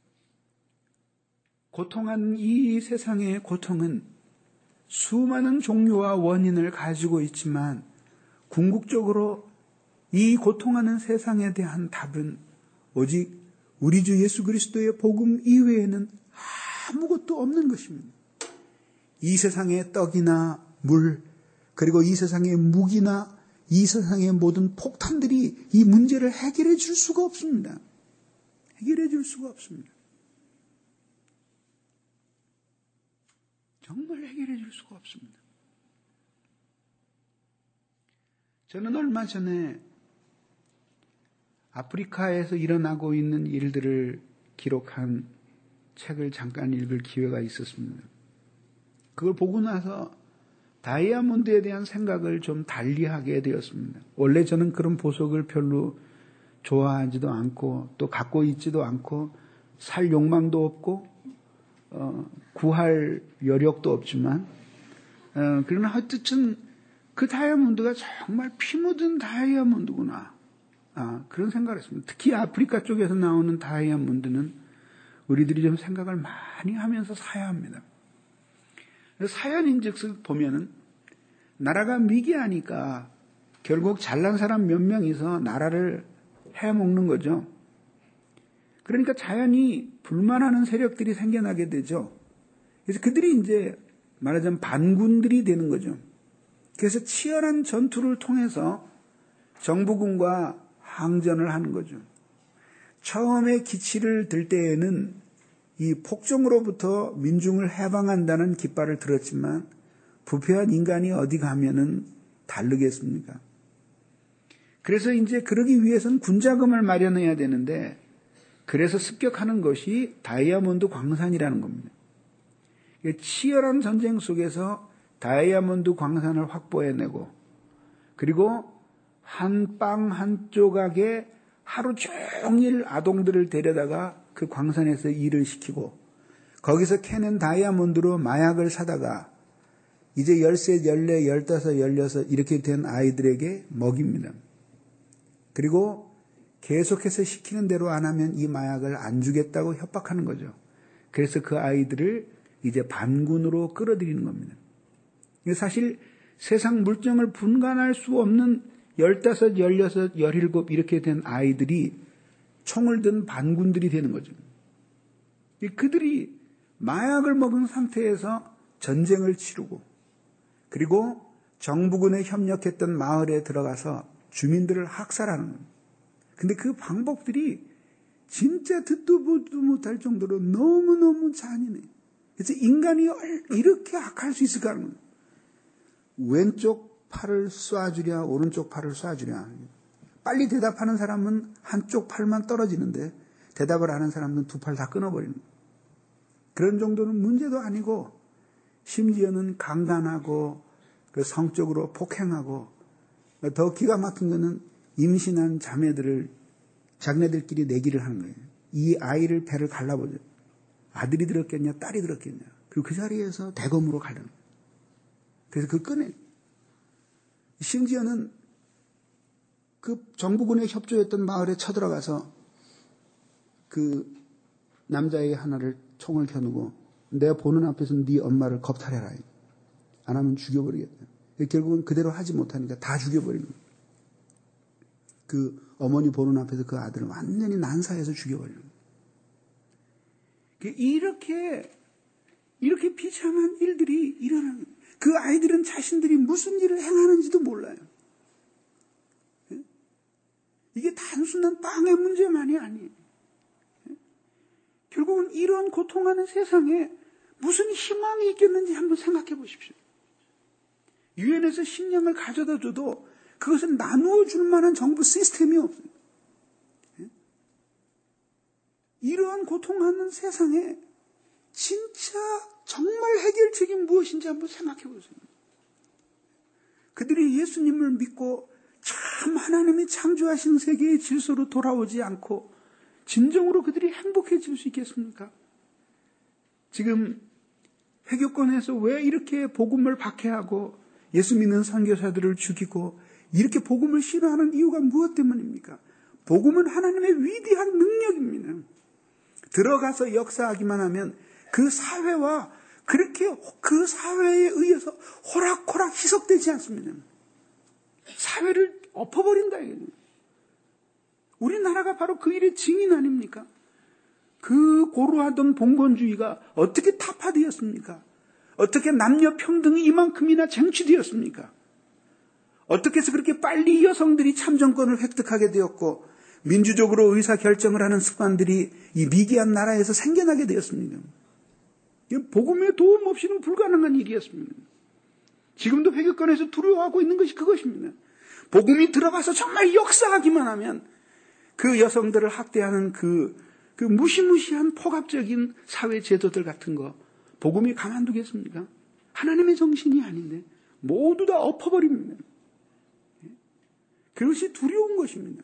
고통한 이 세상의 고통은 수많은 종류와 원인을 가지고 있지만 궁극적으로 이 고통하는 세상에 대한 답은 오직 우리 주 예수 그리스도의 복음 이외에는 아무것도 없는 것입니다. 이 세상의 떡이나 물, 그리고 이 세상의 무기나 이 세상의 모든 폭탄들이 이 문제를 해결해 줄 수가 없습니다. 해결해 줄 수가 없습니다. 정말 해결해 줄 수가 없습니다. 저는 얼마 전에 아프리카에서 일어나고 있는 일들을 기록한 책을 잠깐 읽을 기회가 있었습니다. 그걸 보고 나서 다이아몬드에 대한 생각을 좀 달리하게 되었습니다. 원래 저는 그런 보석을 별로 좋아하지도 않고 또 갖고 있지도 않고 살 욕망도 없고 어, 구할 여력도 없지만 어, 그러나 하여튼 그 다이아몬드가 정말 피 묻은 다이아몬드구나. 아, 그런 생각을 했습니다. 특히 아프리카 쪽에서 나오는 다이아몬드는 우리들이 좀 생각을 많이 하면서 사야 합니다. 사연인즉슨 보면은 나라가 미개하니까 결국 잘난 사람 몇 명이서 나라를 해먹는 거죠. 그러니까 자연히 불만하는 세력들이 생겨나게 되죠. 그래서 그들이 이제 말하자면 반군들이 되는 거죠. 그래서 치열한 전투를 통해서 정부군과 항전을 하는 거죠. 처음에 기치를 들 때에는 이 폭정으로부터 민중을 해방한다는 깃발을 들었지만 부패한 인간이 어디 가면은 다르겠습니까? 그래서 이제 그러기 위해서는 군자금을 마련해야 되는데 그래서 습격하는 것이 다이아몬드 광산이라는 겁니다. 치열한 전쟁 속에서 다이아몬드 광산을 확보해내고 그리고 한 빵 한 조각에 하루 종일 아동들을 데려다가 그 광산에서 일을 시키고 거기서 캐낸 다이아몬드로 마약을 사다가 이제 열세, 열네, 열다섯, 열여섯 이렇게 된 아이들에게 먹입니다. 그리고 계속해서 시키는 대로 안 하면 이 마약을 안 주겠다고 협박하는 거죠. 그래서 그 아이들을 이제 반군으로 끌어들이는 겁니다. 사실 세상 물정을 분간할 수 없는 열다섯, 열여섯, 열일곱 이렇게 된 아이들이 총을 든 반군들이 되는 거죠. 그들이 마약을 먹은 상태에서 전쟁을 치르고 그리고 정부군에 협력했던 마을에 들어가서 주민들을 학살하는 겁니다. 근데 그 방법들이 진짜 듣도 보도 못할 정도로 너무너무 잔인해. 그래서 인간이 이렇게 악할 수 있을까 하는 거예요. 왼쪽 팔을 쏴주랴 오른쪽 팔을 쏴주랴. 빨리 대답하는 사람은 한쪽 팔만 떨어지는데 대답을 하는 사람은 두 팔 다 끊어버리는 거예요. 그런 정도는 문제도 아니고 심지어는 강간하고 그 성적으로 폭행하고 더 기가 막힌 거는 임신한 자매들을 자기네들끼리 내기를 하는 거예요. 이 아이를 배를 갈라보죠. 아들이 들었겠냐 딸이 들었겠냐. 그리고 그 자리에서 대검으로 가려는 거예요. 그래서 그 끄내. 심지어는 그 정부군에 협조했던 마을에 쳐들어가서 그 남자에게 하나를 총을 겨누고 내가 보는 앞에서 네 엄마를 겁탈해라. 안 하면 죽여버리겠다. 결국은 그대로 하지 못하니까 다 죽여버리는 거예요. 그 어머니 보는 앞에서 그 아들을 완전히 난사해서 죽여버리는 거예요. 이렇게 이렇게 비참한 일들이 일어나는 거예요. 그 아이들은 자신들이 무슨 일을 행하는지도 몰라요. 이게 단순한 빵의 문제만이 아니에요. 결국은 이런 고통하는 세상에 무슨 희망이 있겠는지 한번 생각해 보십시오. 유엔에서 식량을 가져다 줘도 그것을 나누어 줄 만한 정부 시스템이 없어요. 이러한 고통하는 세상에 진짜 정말 해결책이 무엇인지 한번 생각해 보세요. 그들이 예수님을 믿고 참 하나님이 창조하신 세계의 질서로 돌아오지 않고 진정으로 그들이 행복해질 수 있겠습니까? 지금 회교권에서 왜 이렇게 복음을 박해하고 예수 믿는 선교사들을 죽이고 이렇게 복음을 싫어하는 이유가 무엇 때문입니까? 복음은 하나님의 위대한 능력입니다. 들어가서 역사하기만 하면 그 사회와 그렇게 그 사회에 의해서 호락호락 희석되지 않습니다. 사회를 엎어버린다. 우리나라가 바로 그 일의 증인 아닙니까? 그 고루하던 봉건주의가 어떻게 타파되었습니까? 어떻게 남녀 평등이 이만큼이나 쟁취되었습니까? 어떻게 해서 그렇게 빨리 여성들이 참정권을 획득하게 되었고 민주적으로 의사결정을 하는 습관들이 이 미개한 나라에서 생겨나게 되었습니다. 복음의 도움 없이는 불가능한 일이었습니다. 지금도 회교권에서 두려워하고 있는 것이 그것입니다. 복음이 들어가서 정말 역사하기만 하면 그 여성들을 학대하는 그, 그 무시무시한 포갑적인 사회 제도들 같은 거 복음이 가만두겠습니까? 하나님의 정신이 아닌데 모두 다 엎어버립니다. 그것이 두려운 것입니다.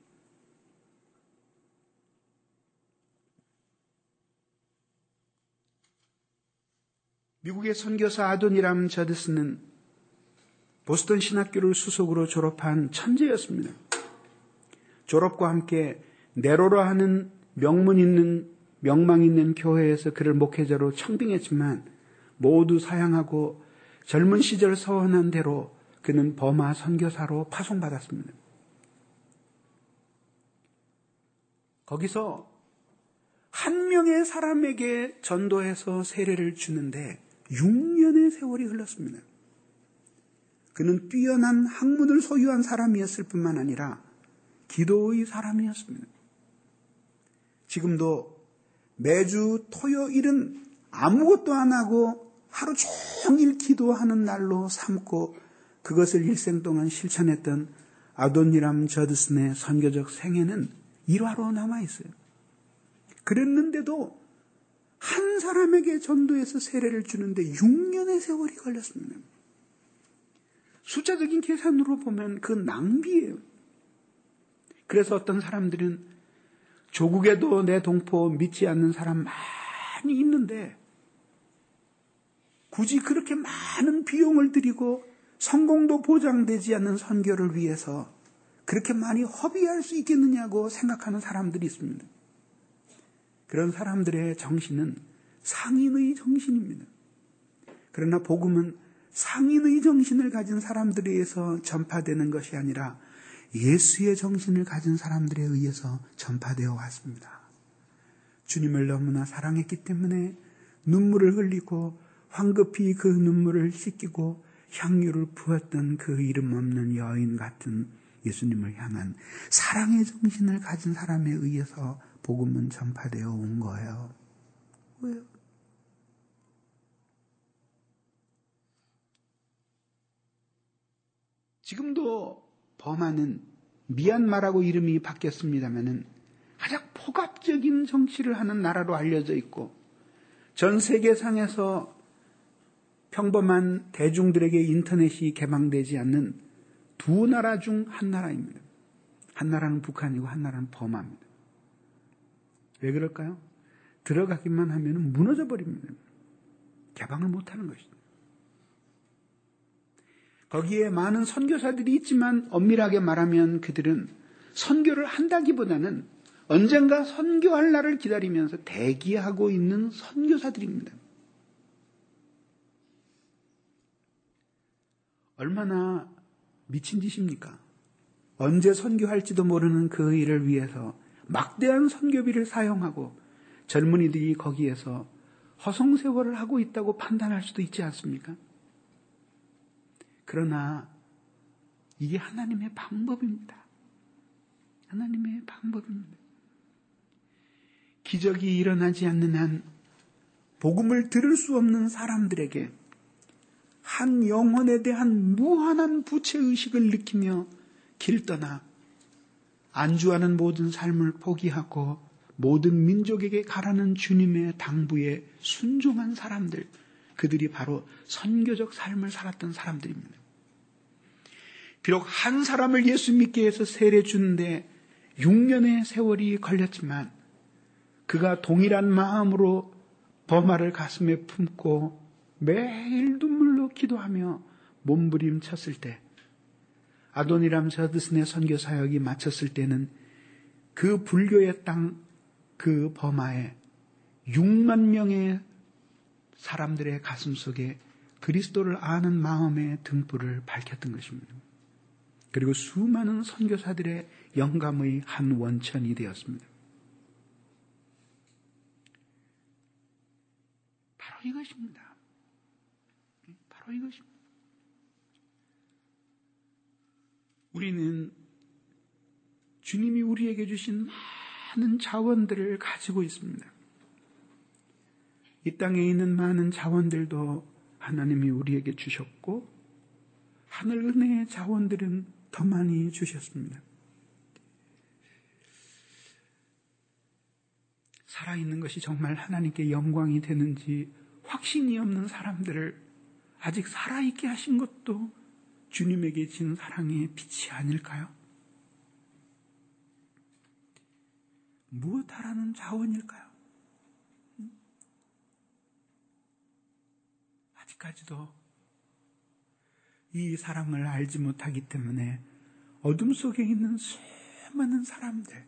미국의 선교사 아도니람 저드스는 보스턴 신학교를 수석으로 졸업한 천재였습니다. 졸업과 함께 네로라 하는 명문 있는 명망 있는 교회에서 그를 목회자로 청빙했지만 모두 사양하고 젊은 시절 서원한 대로 그는 버마 선교사로 파송받았습니다. 거기서 한 명의 사람에게 전도해서 세례를 주는데 육 년의 세월이 흘렀습니다. 그는 뛰어난 학문을 소유한 사람이었을 뿐만 아니라 기도의 사람이었습니다. 지금도 매주 토요일은 아무것도 안 하고 하루 종일 기도하는 날로 삼고 그것을 일생 동안 실천했던 아도니람 저드슨의 선교적 생애는 일화로 남아있어요. 그랬는데도 한 사람에게 전도해서 세례를 주는데 육 년의 세월이 걸렸습니다. 숫자적인 계산으로 보면 그 낭비예요. 그래서 어떤 사람들은 조국에도 내 동포 믿지 않는 사람 많이 있는데 굳이 그렇게 많은 비용을 들이고 성공도 보장되지 않는 선교를 위해서 그렇게 많이 허비할 수 있겠느냐고 생각하는 사람들이 있습니다. 그런 사람들의 정신은 상인의 정신입니다. 그러나 복음은 상인의 정신을 가진 사람들에 의해서 전파되는 것이 아니라 예수의 정신을 가진 사람들에 의해서 전파되어 왔습니다. 주님을 너무나 사랑했기 때문에 눈물을 흘리고 황급히 그 눈물을 씻기고 향유를 부었던 그 이름 없는 여인 같은 예수님을 향한 사랑의 정신을 가진 사람에 의해서 복음은 전파되어 온 거예요. 왜요? 지금도 버마는 미얀마라고 이름이 바뀌었습니다마는 가장 포갑적인 정치를 하는 나라로 알려져 있고 전 세계상에서 평범한 대중들에게 인터넷이 개방되지 않는 두 나라 중 한 나라입니다. 한 나라는 북한이고 한 나라는 버마입니다. 왜 그럴까요? 들어가기만 하면 무너져 버립니다. 개방을 못하는 것입니다. 거기에 많은 선교사들이 있지만 엄밀하게 말하면 그들은 선교를 한다기보다는 언젠가 선교할 날을 기다리면서 대기하고 있는 선교사들입니다. 얼마나 미친 짓입니까? 언제 선교할지도 모르는 그 일을 위해서 막대한 선교비를 사용하고 젊은이들이 거기에서 허송세월을 하고 있다고 판단할 수도 있지 않습니까? 그러나 이게 하나님의 방법입니다. 하나님의 방법입니다. 기적이 일어나지 않는 한 복음을 들을 수 없는 사람들에게 한 영혼에 대한 무한한 부채의식을 느끼며 길 떠나 안주하는 모든 삶을 포기하고 모든 민족에게 가라는 주님의 당부에 순종한 사람들, 그들이 바로 선교적 삶을 살았던 사람들입니다. 비록 한 사람을 예수 믿게 해서 세례 주는데 육 년의 세월이 걸렸지만 그가 동일한 마음으로 버마를 가슴에 품고 매일 눈물로 기도하며 몸부림쳤을 때, 아도니람 저드슨의 선교 사역이 마쳤을 때는 그 불교의 땅, 그 버마에 육만 명의 사람들의 가슴 속에 그리스도를 아는 마음의 등불을 밝혔던 것입니다. 그리고 수많은 선교사들의 영감의 한 원천이 되었습니다. 바로 이것입니다. 바로 이것입니다. 우리는 주님이 우리에게 주신 많은 자원들을 가지고 있습니다. 이 땅에 있는 많은 자원들도 하나님이 우리에게 주셨고 하늘 은혜의 자원들은 더 많이 주셨습니다. 살아있는 것이 정말 하나님께 영광이 되는지 확신이 없는 사람들을 아직 살아있게 하신 것도 주님에게 진 사랑의 빛이 아닐까요? 무엇하라는 자원일까요? 아직까지도 이 사랑을 알지 못하기 때문에 어둠 속에 있는 수많은 사람들,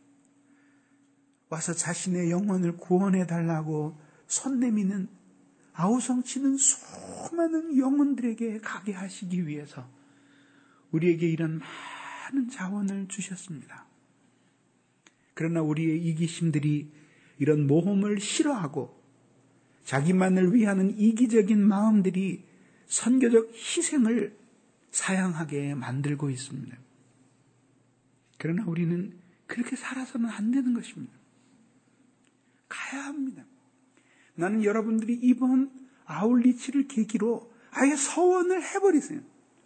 와서 자신의 영혼을 구원해달라고 손 내미는 아우성치는 수많은 영혼들에게 가게 하시기 위해서 우리에게 이런 많은 자원을 주셨습니다. 그러나 우리의 이기심들이 이런 모험을 싫어하고 자기만을 위하는 이기적인 마음들이 선교적 희생을 사양하게 만들고 있습니다. 그러나 우리는 그렇게 살아서는 안 되는 것입니다. 가야 합니다. 나는 여러분들이 이번 아울리치를 계기로 아예 서원을 해버리세요.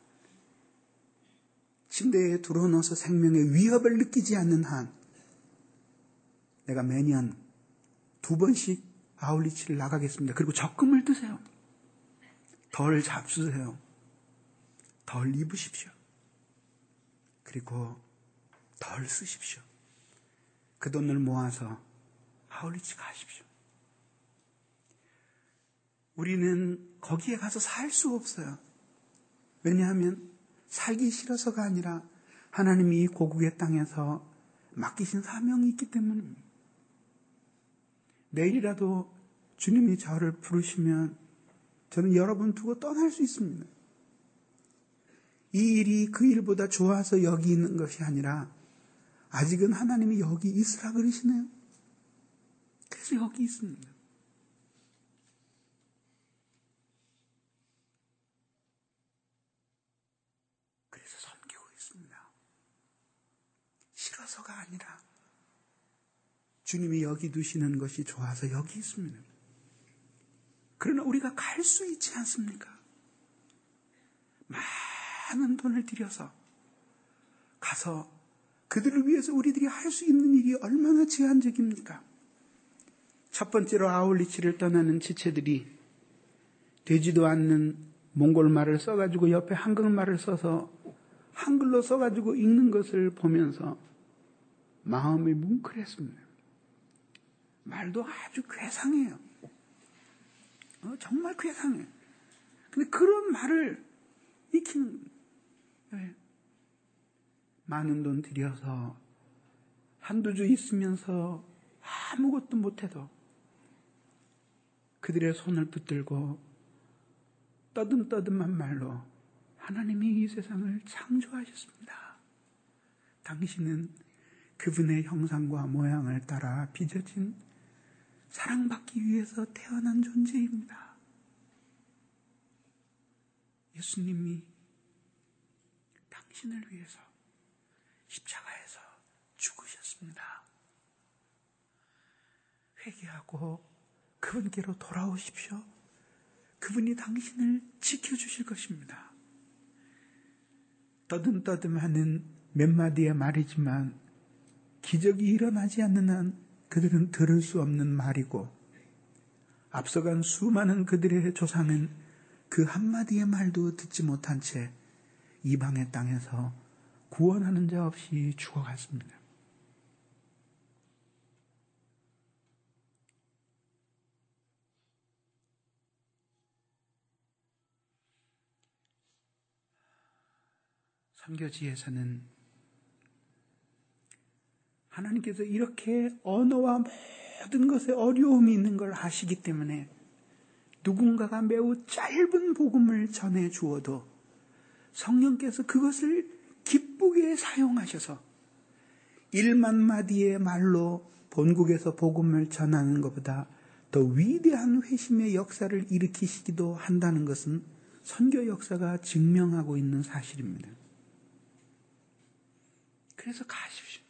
침대에 들어넣어서 생명의 위협을 느끼지 않는 한 내가 매년 두 번씩 아울리치를 나가겠습니다. 그리고 적금을 드세요. 덜 잡수세요. 덜 입으십시오. 그리고 덜 쓰십시오. 그 돈을 모아서 아울리치 가십시오. 우리는 거기에 가서 살 수 없어요. 왜냐하면 살기 싫어서가 아니라 하나님이 이 고국의 땅에서 맡기신 사명이 있기 때문입니다. 내일이라도 주님이 저를 부르시면 저는 여러분 두고 떠날 수 있습니다. 이 일이 그 일보다 좋아서 여기 있는 것이 아니라 아직은 하나님이 여기 있으라 그러시네요. 그래서 여기 있습니다. 그래서 섬기고 있습니다. 싫어서가 아니라 주님이 여기 두시는 것이 좋아서 여기 있습니다. 그러나 우리가 갈 수 있지 않습니까? 많은 돈을 들여서 가서 그들을 위해서 우리들이 할 수 있는 일이 얼마나 제한적입니까? 첫 번째로 아울리치를 떠나는 지체들이 되지도 않는 몽골말을 써가지고 옆에 한국말을 써서 한글로 써가지고 읽는 것을 보면서 마음이 뭉클했습니다. 말도 아주 괴상해요. 어, 정말 괴상해요. 근데 그런 말을 익히는 거예요. 많은 돈 들여서 한두 주 있으면서 아무것도 못해도 그들의 손을 붙들고 떠듬떠듬한 말로 하나님이 이 세상을 창조하셨습니다. 당신은 그분의 형상과 모양을 따라 빚어진 사랑받기 위해서 태어난 존재입니다. 예수님이 당신을 위해서 십자가에서 죽으셨습니다. 회개하고 그분께로 돌아오십시오. 그분이 당신을 지켜주실 것입니다. 떠듬떠듬하는 몇 마디의 말이지만 기적이 일어나지 않는 한 그들은 들을 수 없는 말이고, 앞서간 수많은 그들의 조상은 그 한마디의 말도 듣지 못한 채 이방의 땅에서 구원하는 자 없이 죽어갔습니다. 선교지에서는 하나님께서 이렇게 언어와 모든 것에 어려움이 있는 걸 아시기 때문에 누군가가 매우 짧은 복음을 전해 주어도 성령께서 그것을 기쁘게 사용하셔서 일만 마디의 말로 본국에서 복음을 전하는 것보다 더 위대한 회심의 역사를 일으키시기도 한다는 것은 선교 역사가 증명하고 있는 사실입니다. 그래서 가십시오.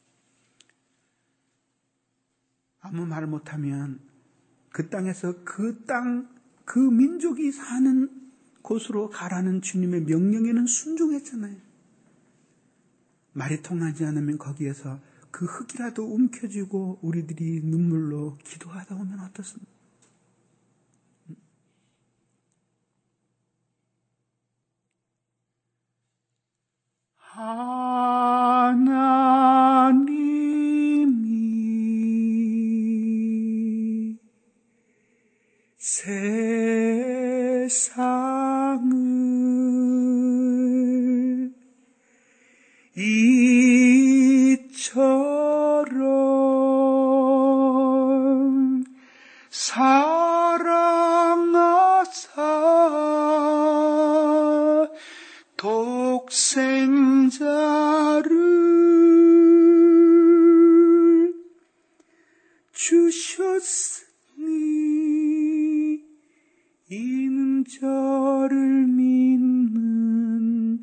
아무 말 못하면 그 땅에서 그 땅, 그 민족이 사는 곳으로 가라는 주님의 명령에는 순종했잖아요. 말이 통하지 않으면 거기에서 그 흙이라도 움켜쥐고 우리들이 눈물로 기도하다 오면 어떻습니까? 하나님이 세상을 이처럼 사랑하사 독생자를 주셨으니 이는 저를 믿는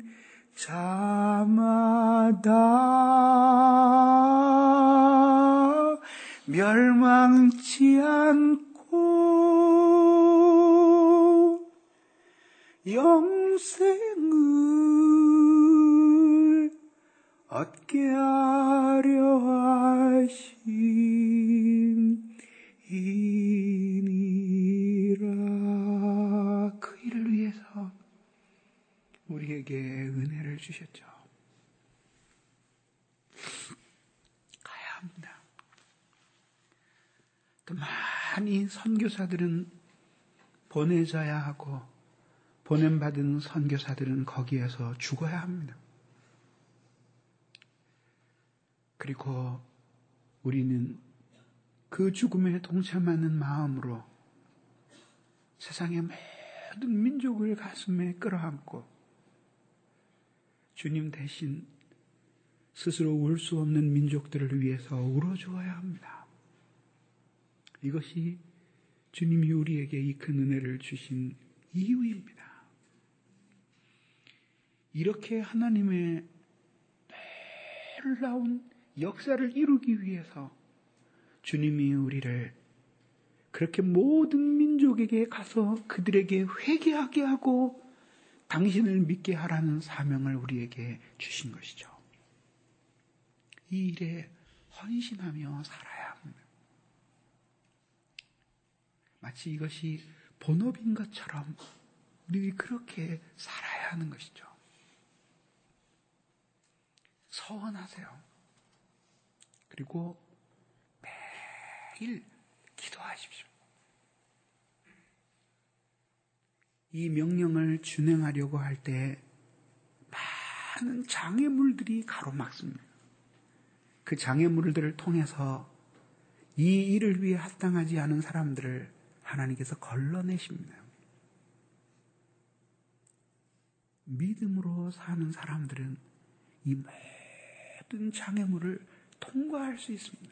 자마다 멸망치 않고 영생을 얻게 하려 하신 이니라. 그 일을 위해서 우리에게 은혜를 주셨죠. 가야 합니다. 또 많이 선교사들은 보내져야 하고 보냄받은 선교사들은 거기에서 죽어야 합니다. 그리고 우리는 그 죽음에 동참하는 마음으로 세상의 모든 민족을 가슴에 끌어안고 주님 대신 스스로 울 수 없는 민족들을 위해서 울어주어야 합니다. 이것이 주님이 우리에게 이 큰 은혜를 주신 이유입니다. 이렇게 하나님의 놀라운 역사를 이루기 위해서 주님이 우리를 그렇게 모든 민족에게 가서 그들에게 회개하게 하고 당신을 믿게 하라는 사명을 우리에게 주신 것이죠. 이 일에 헌신하며 살아야 합니다. 마치 이것이 본업인 것처럼 우리 그렇게 살아야 하는 것이죠. 서원하세요. 그리고 매일 기도하십시오. 이 명령을 준행하려고 할 때 많은 장애물들이 가로막습니다. 그 장애물들을 통해서 이 일을 위해 합당하지 않은 사람들을 하나님께서 걸러내십니다. 믿음으로 사는 사람들은 이 모든 장애물을 통과할 수 있습니다.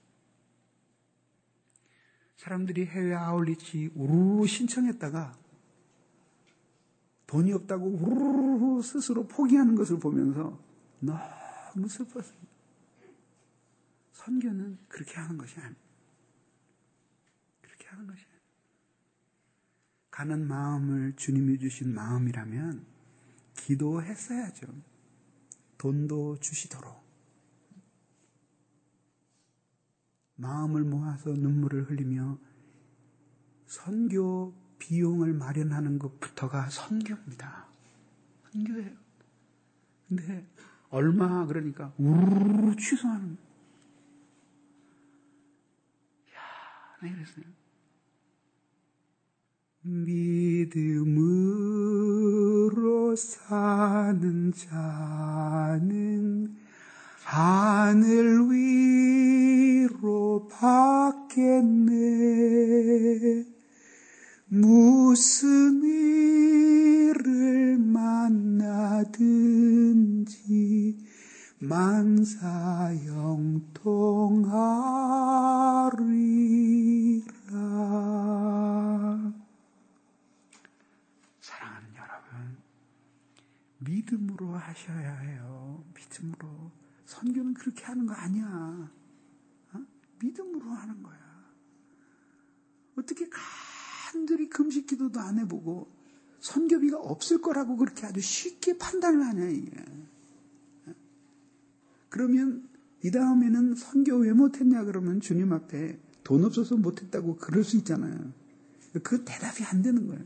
사람들이 해외 아울리치 우르르 신청했다가 돈이 없다고 우르르 스스로 포기하는 것을 보면서 너무 슬펐습니다. 선교는 그렇게 하는 것이 아닙니다. 그렇게 하는 것이 아닙니다. 가는 마음을 주님이 주신 마음이라면 기도했어야죠. 돈도 주시도록. 마음을 모아서 눈물을 흘리며 선교 비용을 마련하는 것부터가 선교입니다. 선교예요. 근데 얼마 그러니까 우르르 취소하는 거예요. 이야, 나 이랬어요. 믿음으로 사는 자는 하늘 위로 받겠네. 무슨 일을 만나든지 만사형통하리라. 사랑하는 여러분, 믿음으로 하셔야 해요. 믿음으로. 선교는 그렇게 하는 거 아니야. 어? 믿음으로 하는 거야. 어떻게 간절히 금식 기도도 안 해보고 선교비가 없을 거라고 그렇게 아주 쉽게 판단을 하냐 이게. 어? 그러면 이 다음에는 선교 왜 못했냐 그러면 주님 앞에 돈 없어서 못했다고 그럴 수 있잖아요. 그 대답이 안 되는 거예요.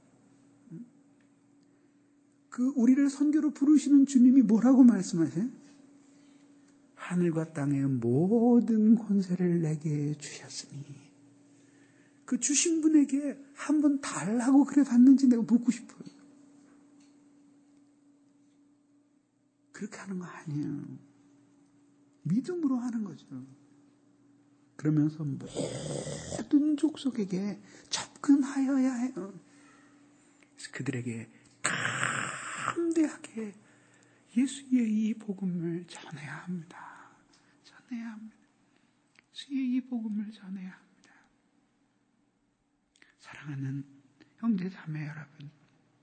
그 우리를 선교로 부르시는 주님이 뭐라고 말씀하세요? 하늘과 땅의 모든 권세를 내게 주셨으니 그 주신 분에게 한번 달라고 그래 봤는지 내가 묻고 싶어요. 그렇게 하는 거 아니에요. 믿음으로 하는 거죠. 그러면서 모든 족속에게 접근하여야 해요. 그래서 그들에게 담대하게 예수의 이 복음을 전해야 합니다. 전해야 합니다. 예수의 이 복음을 전해야 합니다. 사랑하는 형제 자매 여러분,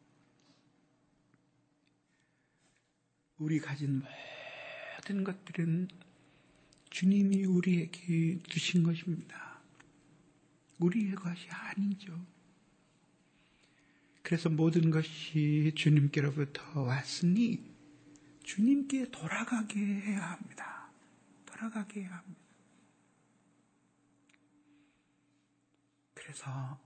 우리 가진 모든 것들은 주님이 우리에게 주신 것입니다. 우리의 것이 아니죠. 그래서 모든 것이 주님께로부터 왔으니 주님께 돌아가게 해야 합니다. 돌아가게 해야 합니다. 그래서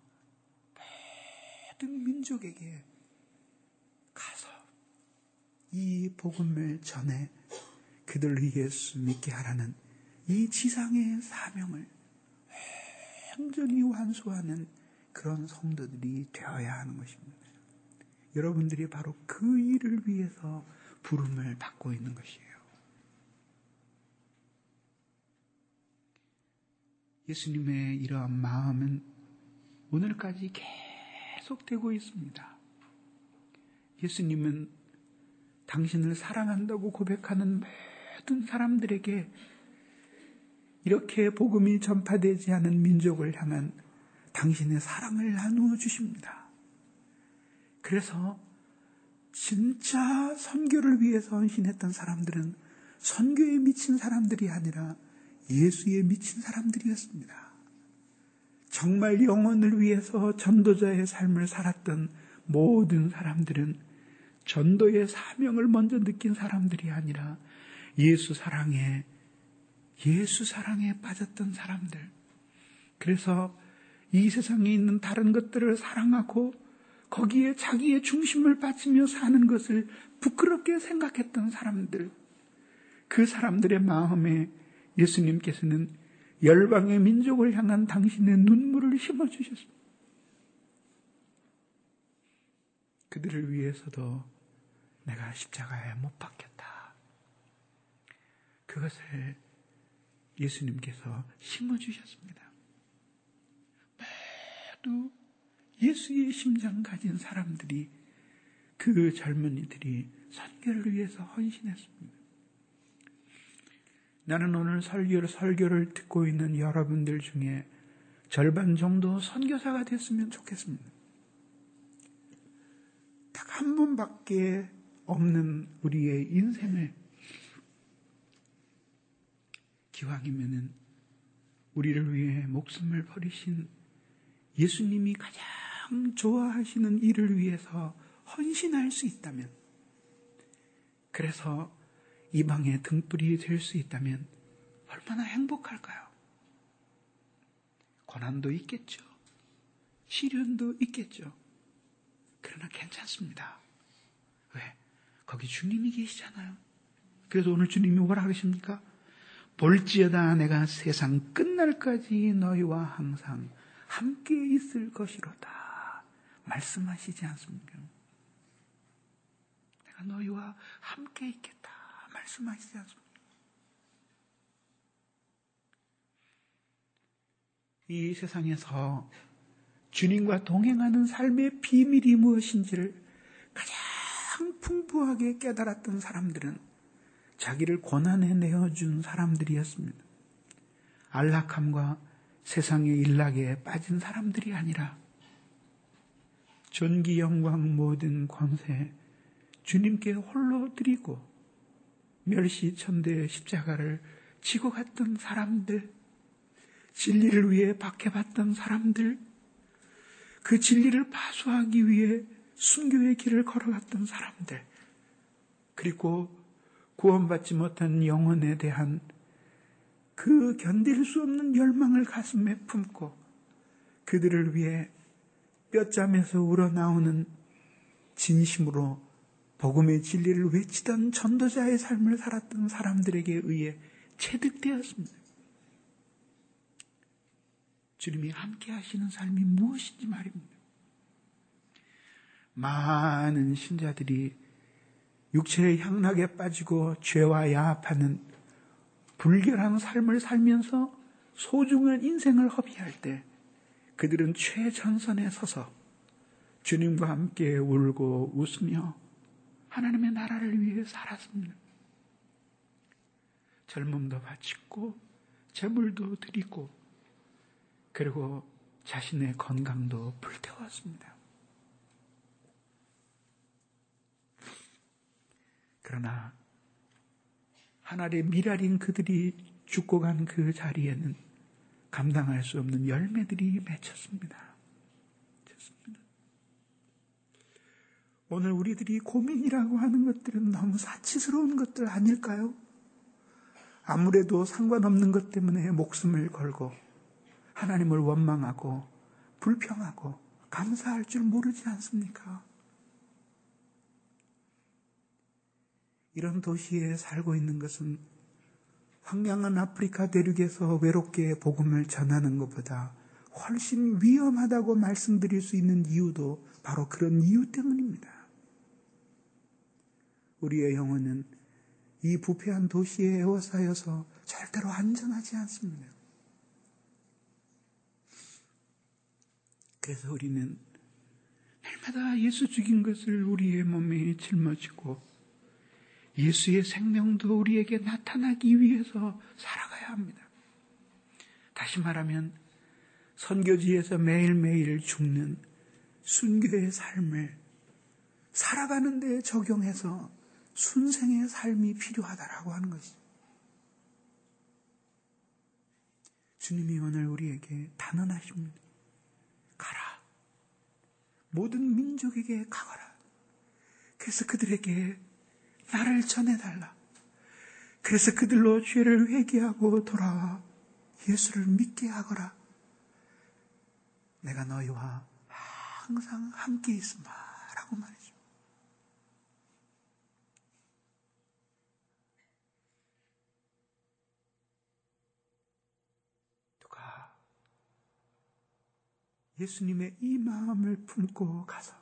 모든 민족에게 가서 이 복음을 전해 그들을 예수 믿게 하라는 이 지상의 사명을 완전히 완수하는 그런 성도들이 되어야 하는 것입니다. 여러분들이 바로 그 일을 위해서 부름을 받고 있는 것이에요. 예수님의 이러한 마음은 오늘까지 계속되고 있습니다. 예수님은 당신을 사랑한다고 고백하는 모든 사람들에게 이렇게 복음이 전파되지 않은 민족을 향한 당신의 사랑을 나누어 주십니다. 그래서 진짜 선교를 위해서 헌신했던 사람들은 선교에 미친 사람들이 아니라 예수에 미친 사람들이었습니다. 정말 영혼을 위해서 전도자의 삶을 살았던 모든 사람들은 전도의 사명을 먼저 느낀 사람들이 아니라 예수 사랑에 예수 사랑에 빠졌던 사람들. 그래서 이 세상에 있는 다른 것들을 사랑하고 거기에 자기의 중심을 바치며 사는 것을 부끄럽게 생각했던 사람들. 그 사람들의 마음에 예수님께서는 열방의 민족을 향한 당신의 눈물을 심어주셨습니다. 그들을 위해서도 내가 십자가에 못 박혔다. 그것을 예수님께서 심어주셨습니다. 모두 예수의 심장 가진 사람들이 그 젊은이들이 선교를 위해서 헌신했습니다. 나는 오늘 설교를, 설교를 듣고 있는 여러분들 중에 절반 정도 선교사가 됐으면 좋겠습니다. 딱 한 번밖에 없는 우리의 인생을 기왕이면은 우리를 위해 목숨을 버리신 예수님이 가장 좋아하시는 일을 위해서 헌신할 수 있다면, 그래서 이방의 등불이 될 수 있다면 얼마나 행복할까요? 고난도 있겠죠. 시련도 있겠죠. 그러나 괜찮습니다. 왜? 거기 주님이 계시잖아요. 그래서 오늘 주님이 뭐라 하십니까? 볼지어다 내가 세상 끝날까지 너희와 항상 함께 있을 것이로다 말씀하시지 않습니까? 내가 너희와 함께 있겠다 말씀하시지 않습니까? 이 세상에서 주님과 동행하는 삶의 비밀이 무엇인지를 가장 풍부하게 깨달았던 사람들은 자기를 고난에 내어준 사람들이었습니다. 안락함과 세상의 일락에 빠진 사람들이 아니라 존귀 영광 모든 권세 주님께 홀로 드리고 멸시천대의 십자가를 지고 갔던 사람들, 진리를 위해 박해받던 사람들, 그 진리를 파수하기 위해 순교의 길을 걸어갔던 사람들, 그리고 구원받지 못한 영혼에 대한 그 견딜 수 없는 열망을 가슴에 품고 그들을 위해 뼈짬에서 우러나오는 진심으로 복음의 진리를 외치던 전도자의 삶을 살았던 사람들에게 의해 체득되었습니다. 주님이 함께 하시는 삶이 무엇인지 말입니다. 많은 신자들이 육체의 향락에 빠지고 죄와 야합하는 불결한 삶을 살면서 소중한 인생을 허비할 때 그들은 최전선에 서서 주님과 함께 울고 웃으며 하나님의 나라를 위해 살았습니다. 젊음도 바치고 재물도 드리고 그리고 자신의 건강도 불태웠습니다. 그러나 하늘의 미랄인 그들이 죽고 간 그 자리에는 감당할 수 없는 열매들이 맺혔습니다. 좋습니다. 오늘 우리들이 고민이라고 하는 것들은 너무 사치스러운 것들 아닐까요? 아무래도 상관없는 것 때문에 목숨을 걸고 하나님을 원망하고 불평하고 감사할 줄 모르지 않습니까? 이런 도시에 살고 있는 것은 황량한 아프리카 대륙에서 외롭게 복음을 전하는 것보다 훨씬 위험하다고 말씀드릴 수 있는 이유도 바로 그런 이유 때문입니다. 우리의 영혼은 이 부패한 도시에 에워싸여서 절대로 안전하지 않습니다. 그래서 우리는 날마다 예수 죽인 것을 우리의 몸에 짊어지고 예수의 생명도 우리에게 나타나기 위해서 살아가야 합니다. 다시 말하면 선교지에서 매일매일 죽는 순교의 삶을 살아가는 데 적용해서 순생의 삶이 필요하다라고 하는 것이죠. 주님이 오늘 우리에게 단언하십니다. 가라. 모든 민족에게 가거라. 그래서 그들에게 나를 전해달라. 그래서 그들로 죄를 회개하고 돌아와 예수를 믿게 하거라. 내가 너희와 항상 함께 있으마 라고 말이죠. 누가 예수님의 이 마음을 품고 가서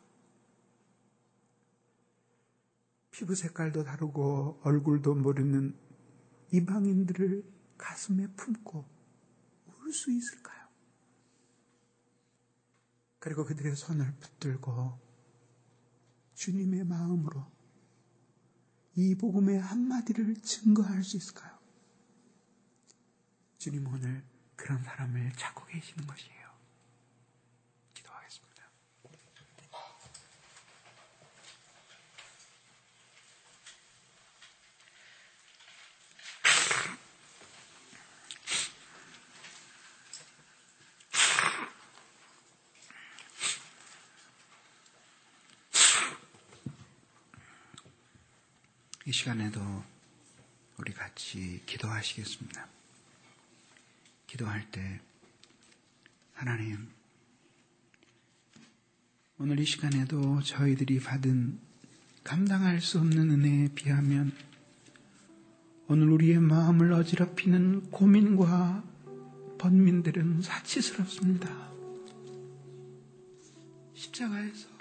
피부 색깔도 다르고 얼굴도 모르는 이방인들을 가슴에 품고 울 수 있을까요? 그리고 그들의 손을 붙들고 주님의 마음으로 이 복음의 한마디를 증거할 수 있을까요? 주님 오늘 그런 사람을 찾고 계시는 것이에요. 기도하겠습니다. 이 시간에도 우리 같이 기도하시겠습니다. 기도할 때 하나님, 오늘 이 시간에도 저희들이 받은 감당할 수 없는 은혜에 비하면 오늘 우리의 마음을 어지럽히는 고민과 번민들은 사치스럽습니다. 십자가에서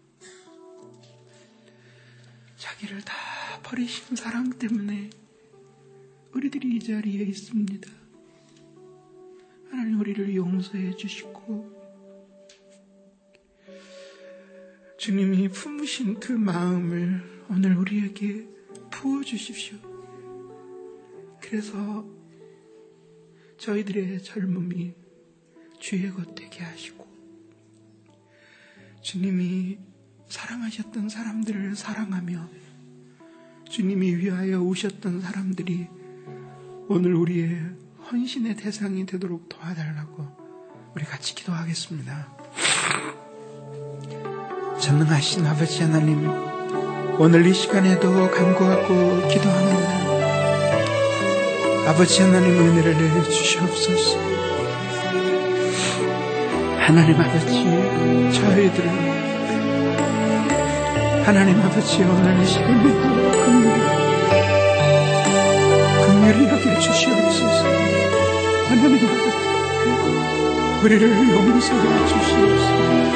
자기를 다 버리신 사랑 때문에 우리들이 이 자리에 있습니다. 하나님, 우리를 용서해 주시고 주님이 품으신 그 마음을 오늘 우리에게 부어주십시오. 그래서 저희들의 젊음이 주의 것 되게 하시고 주님이 사랑하셨던 사람들을 사랑하며 주님이 위하여 오셨던 사람들이 오늘 우리의 헌신의 대상이 되도록 도와달라고 우리 같이 기도하겠습니다. 전능하신 아버지 하나님, 오늘 이 시간에도 간구하고 기도합니다. 아버지 하나님, 은혜를 내려주시옵소서. 하나님 아버지, 저희들은 하나님 아버지, 오늘 이 시간에도 긍휼히 여겨주시옵소서. 하나님 아버지, 우리를 용서해 주시옵소서.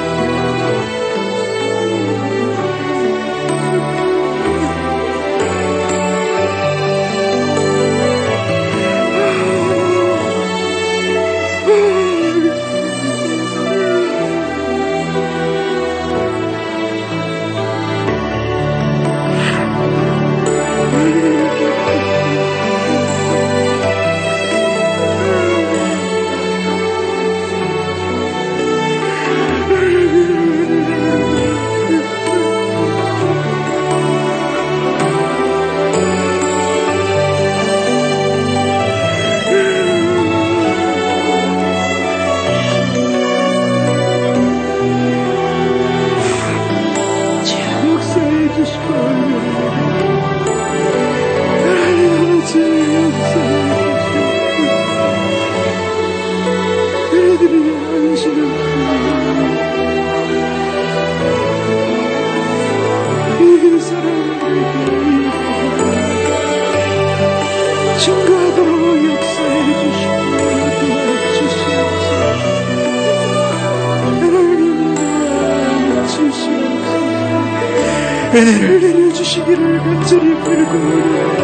은혜를 내려주시기를 간절히 빌고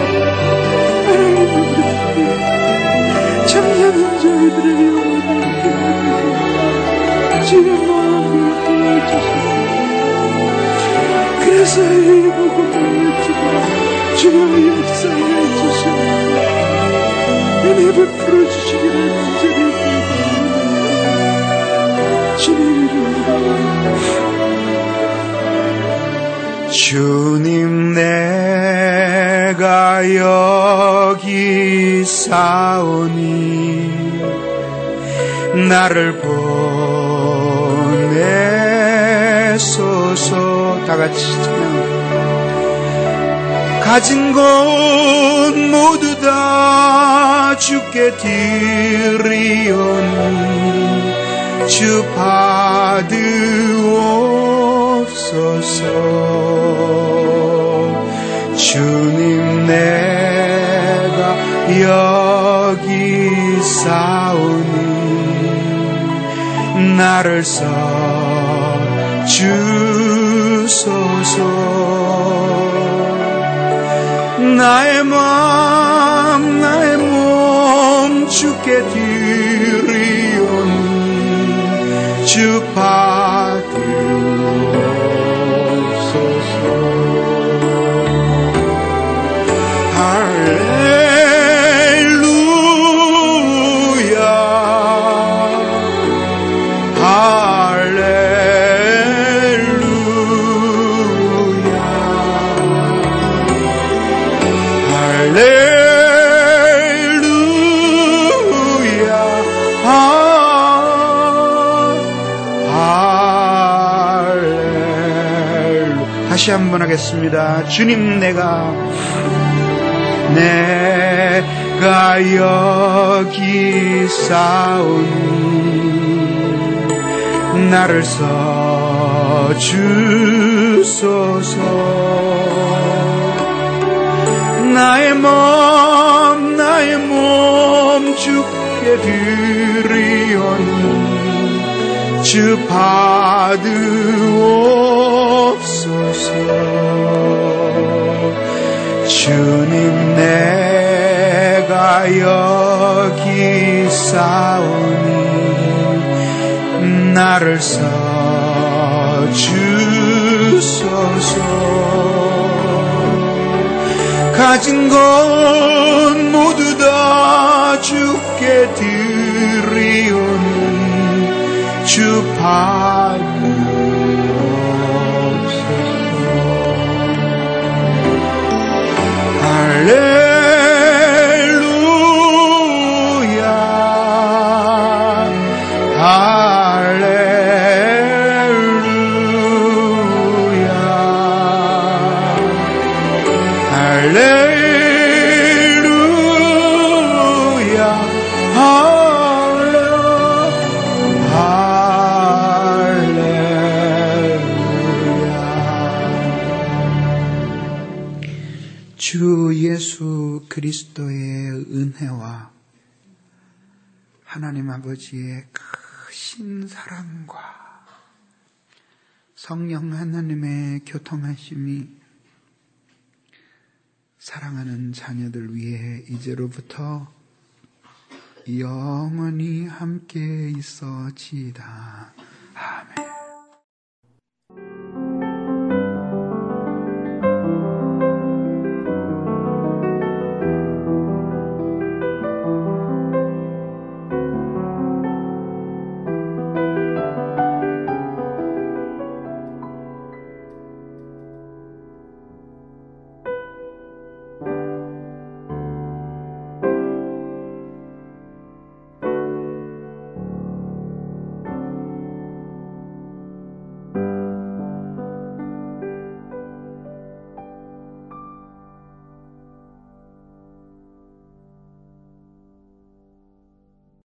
하나님, 잠자는 저희들의 영혼을 깨우고 주의 마음을 도와주시고 그래서 이 복음을 주고 주의 역사에 주시고 은혜 베풀어 주시기를 간절히 빌고 주의 이름으로. 주님, 내가 여기 사오니 나를 보내소서. 다같이 가진 것 모두 다 주께 드리오니 주 받으옵소서. 주님, 내가 여기 사오니 나를 써 주소서. 나의 마음 나의 몸 주께 드리오니 주 받으옵소서. 다시 한번 하겠습니다. 주님, 내가 내가 여기 싸우니 나를 써주소서. 나의 몸 나의 몸 주께 드리오니 주 받으옵소서. 주님, 내가 여기 싸우니 나를 써주소서. 가진 것 모두 다 주께 드리오니 주 받으옵소서. 할렐루야 할렐루야 할렐루야 주 예수 그리스도의 은혜와 하나님 아버지의 크신 사랑과 성령 하나님의 교통하심이 사랑하는 자녀들 위해 이제로부터 영원히 함께 있어지이다. 아멘.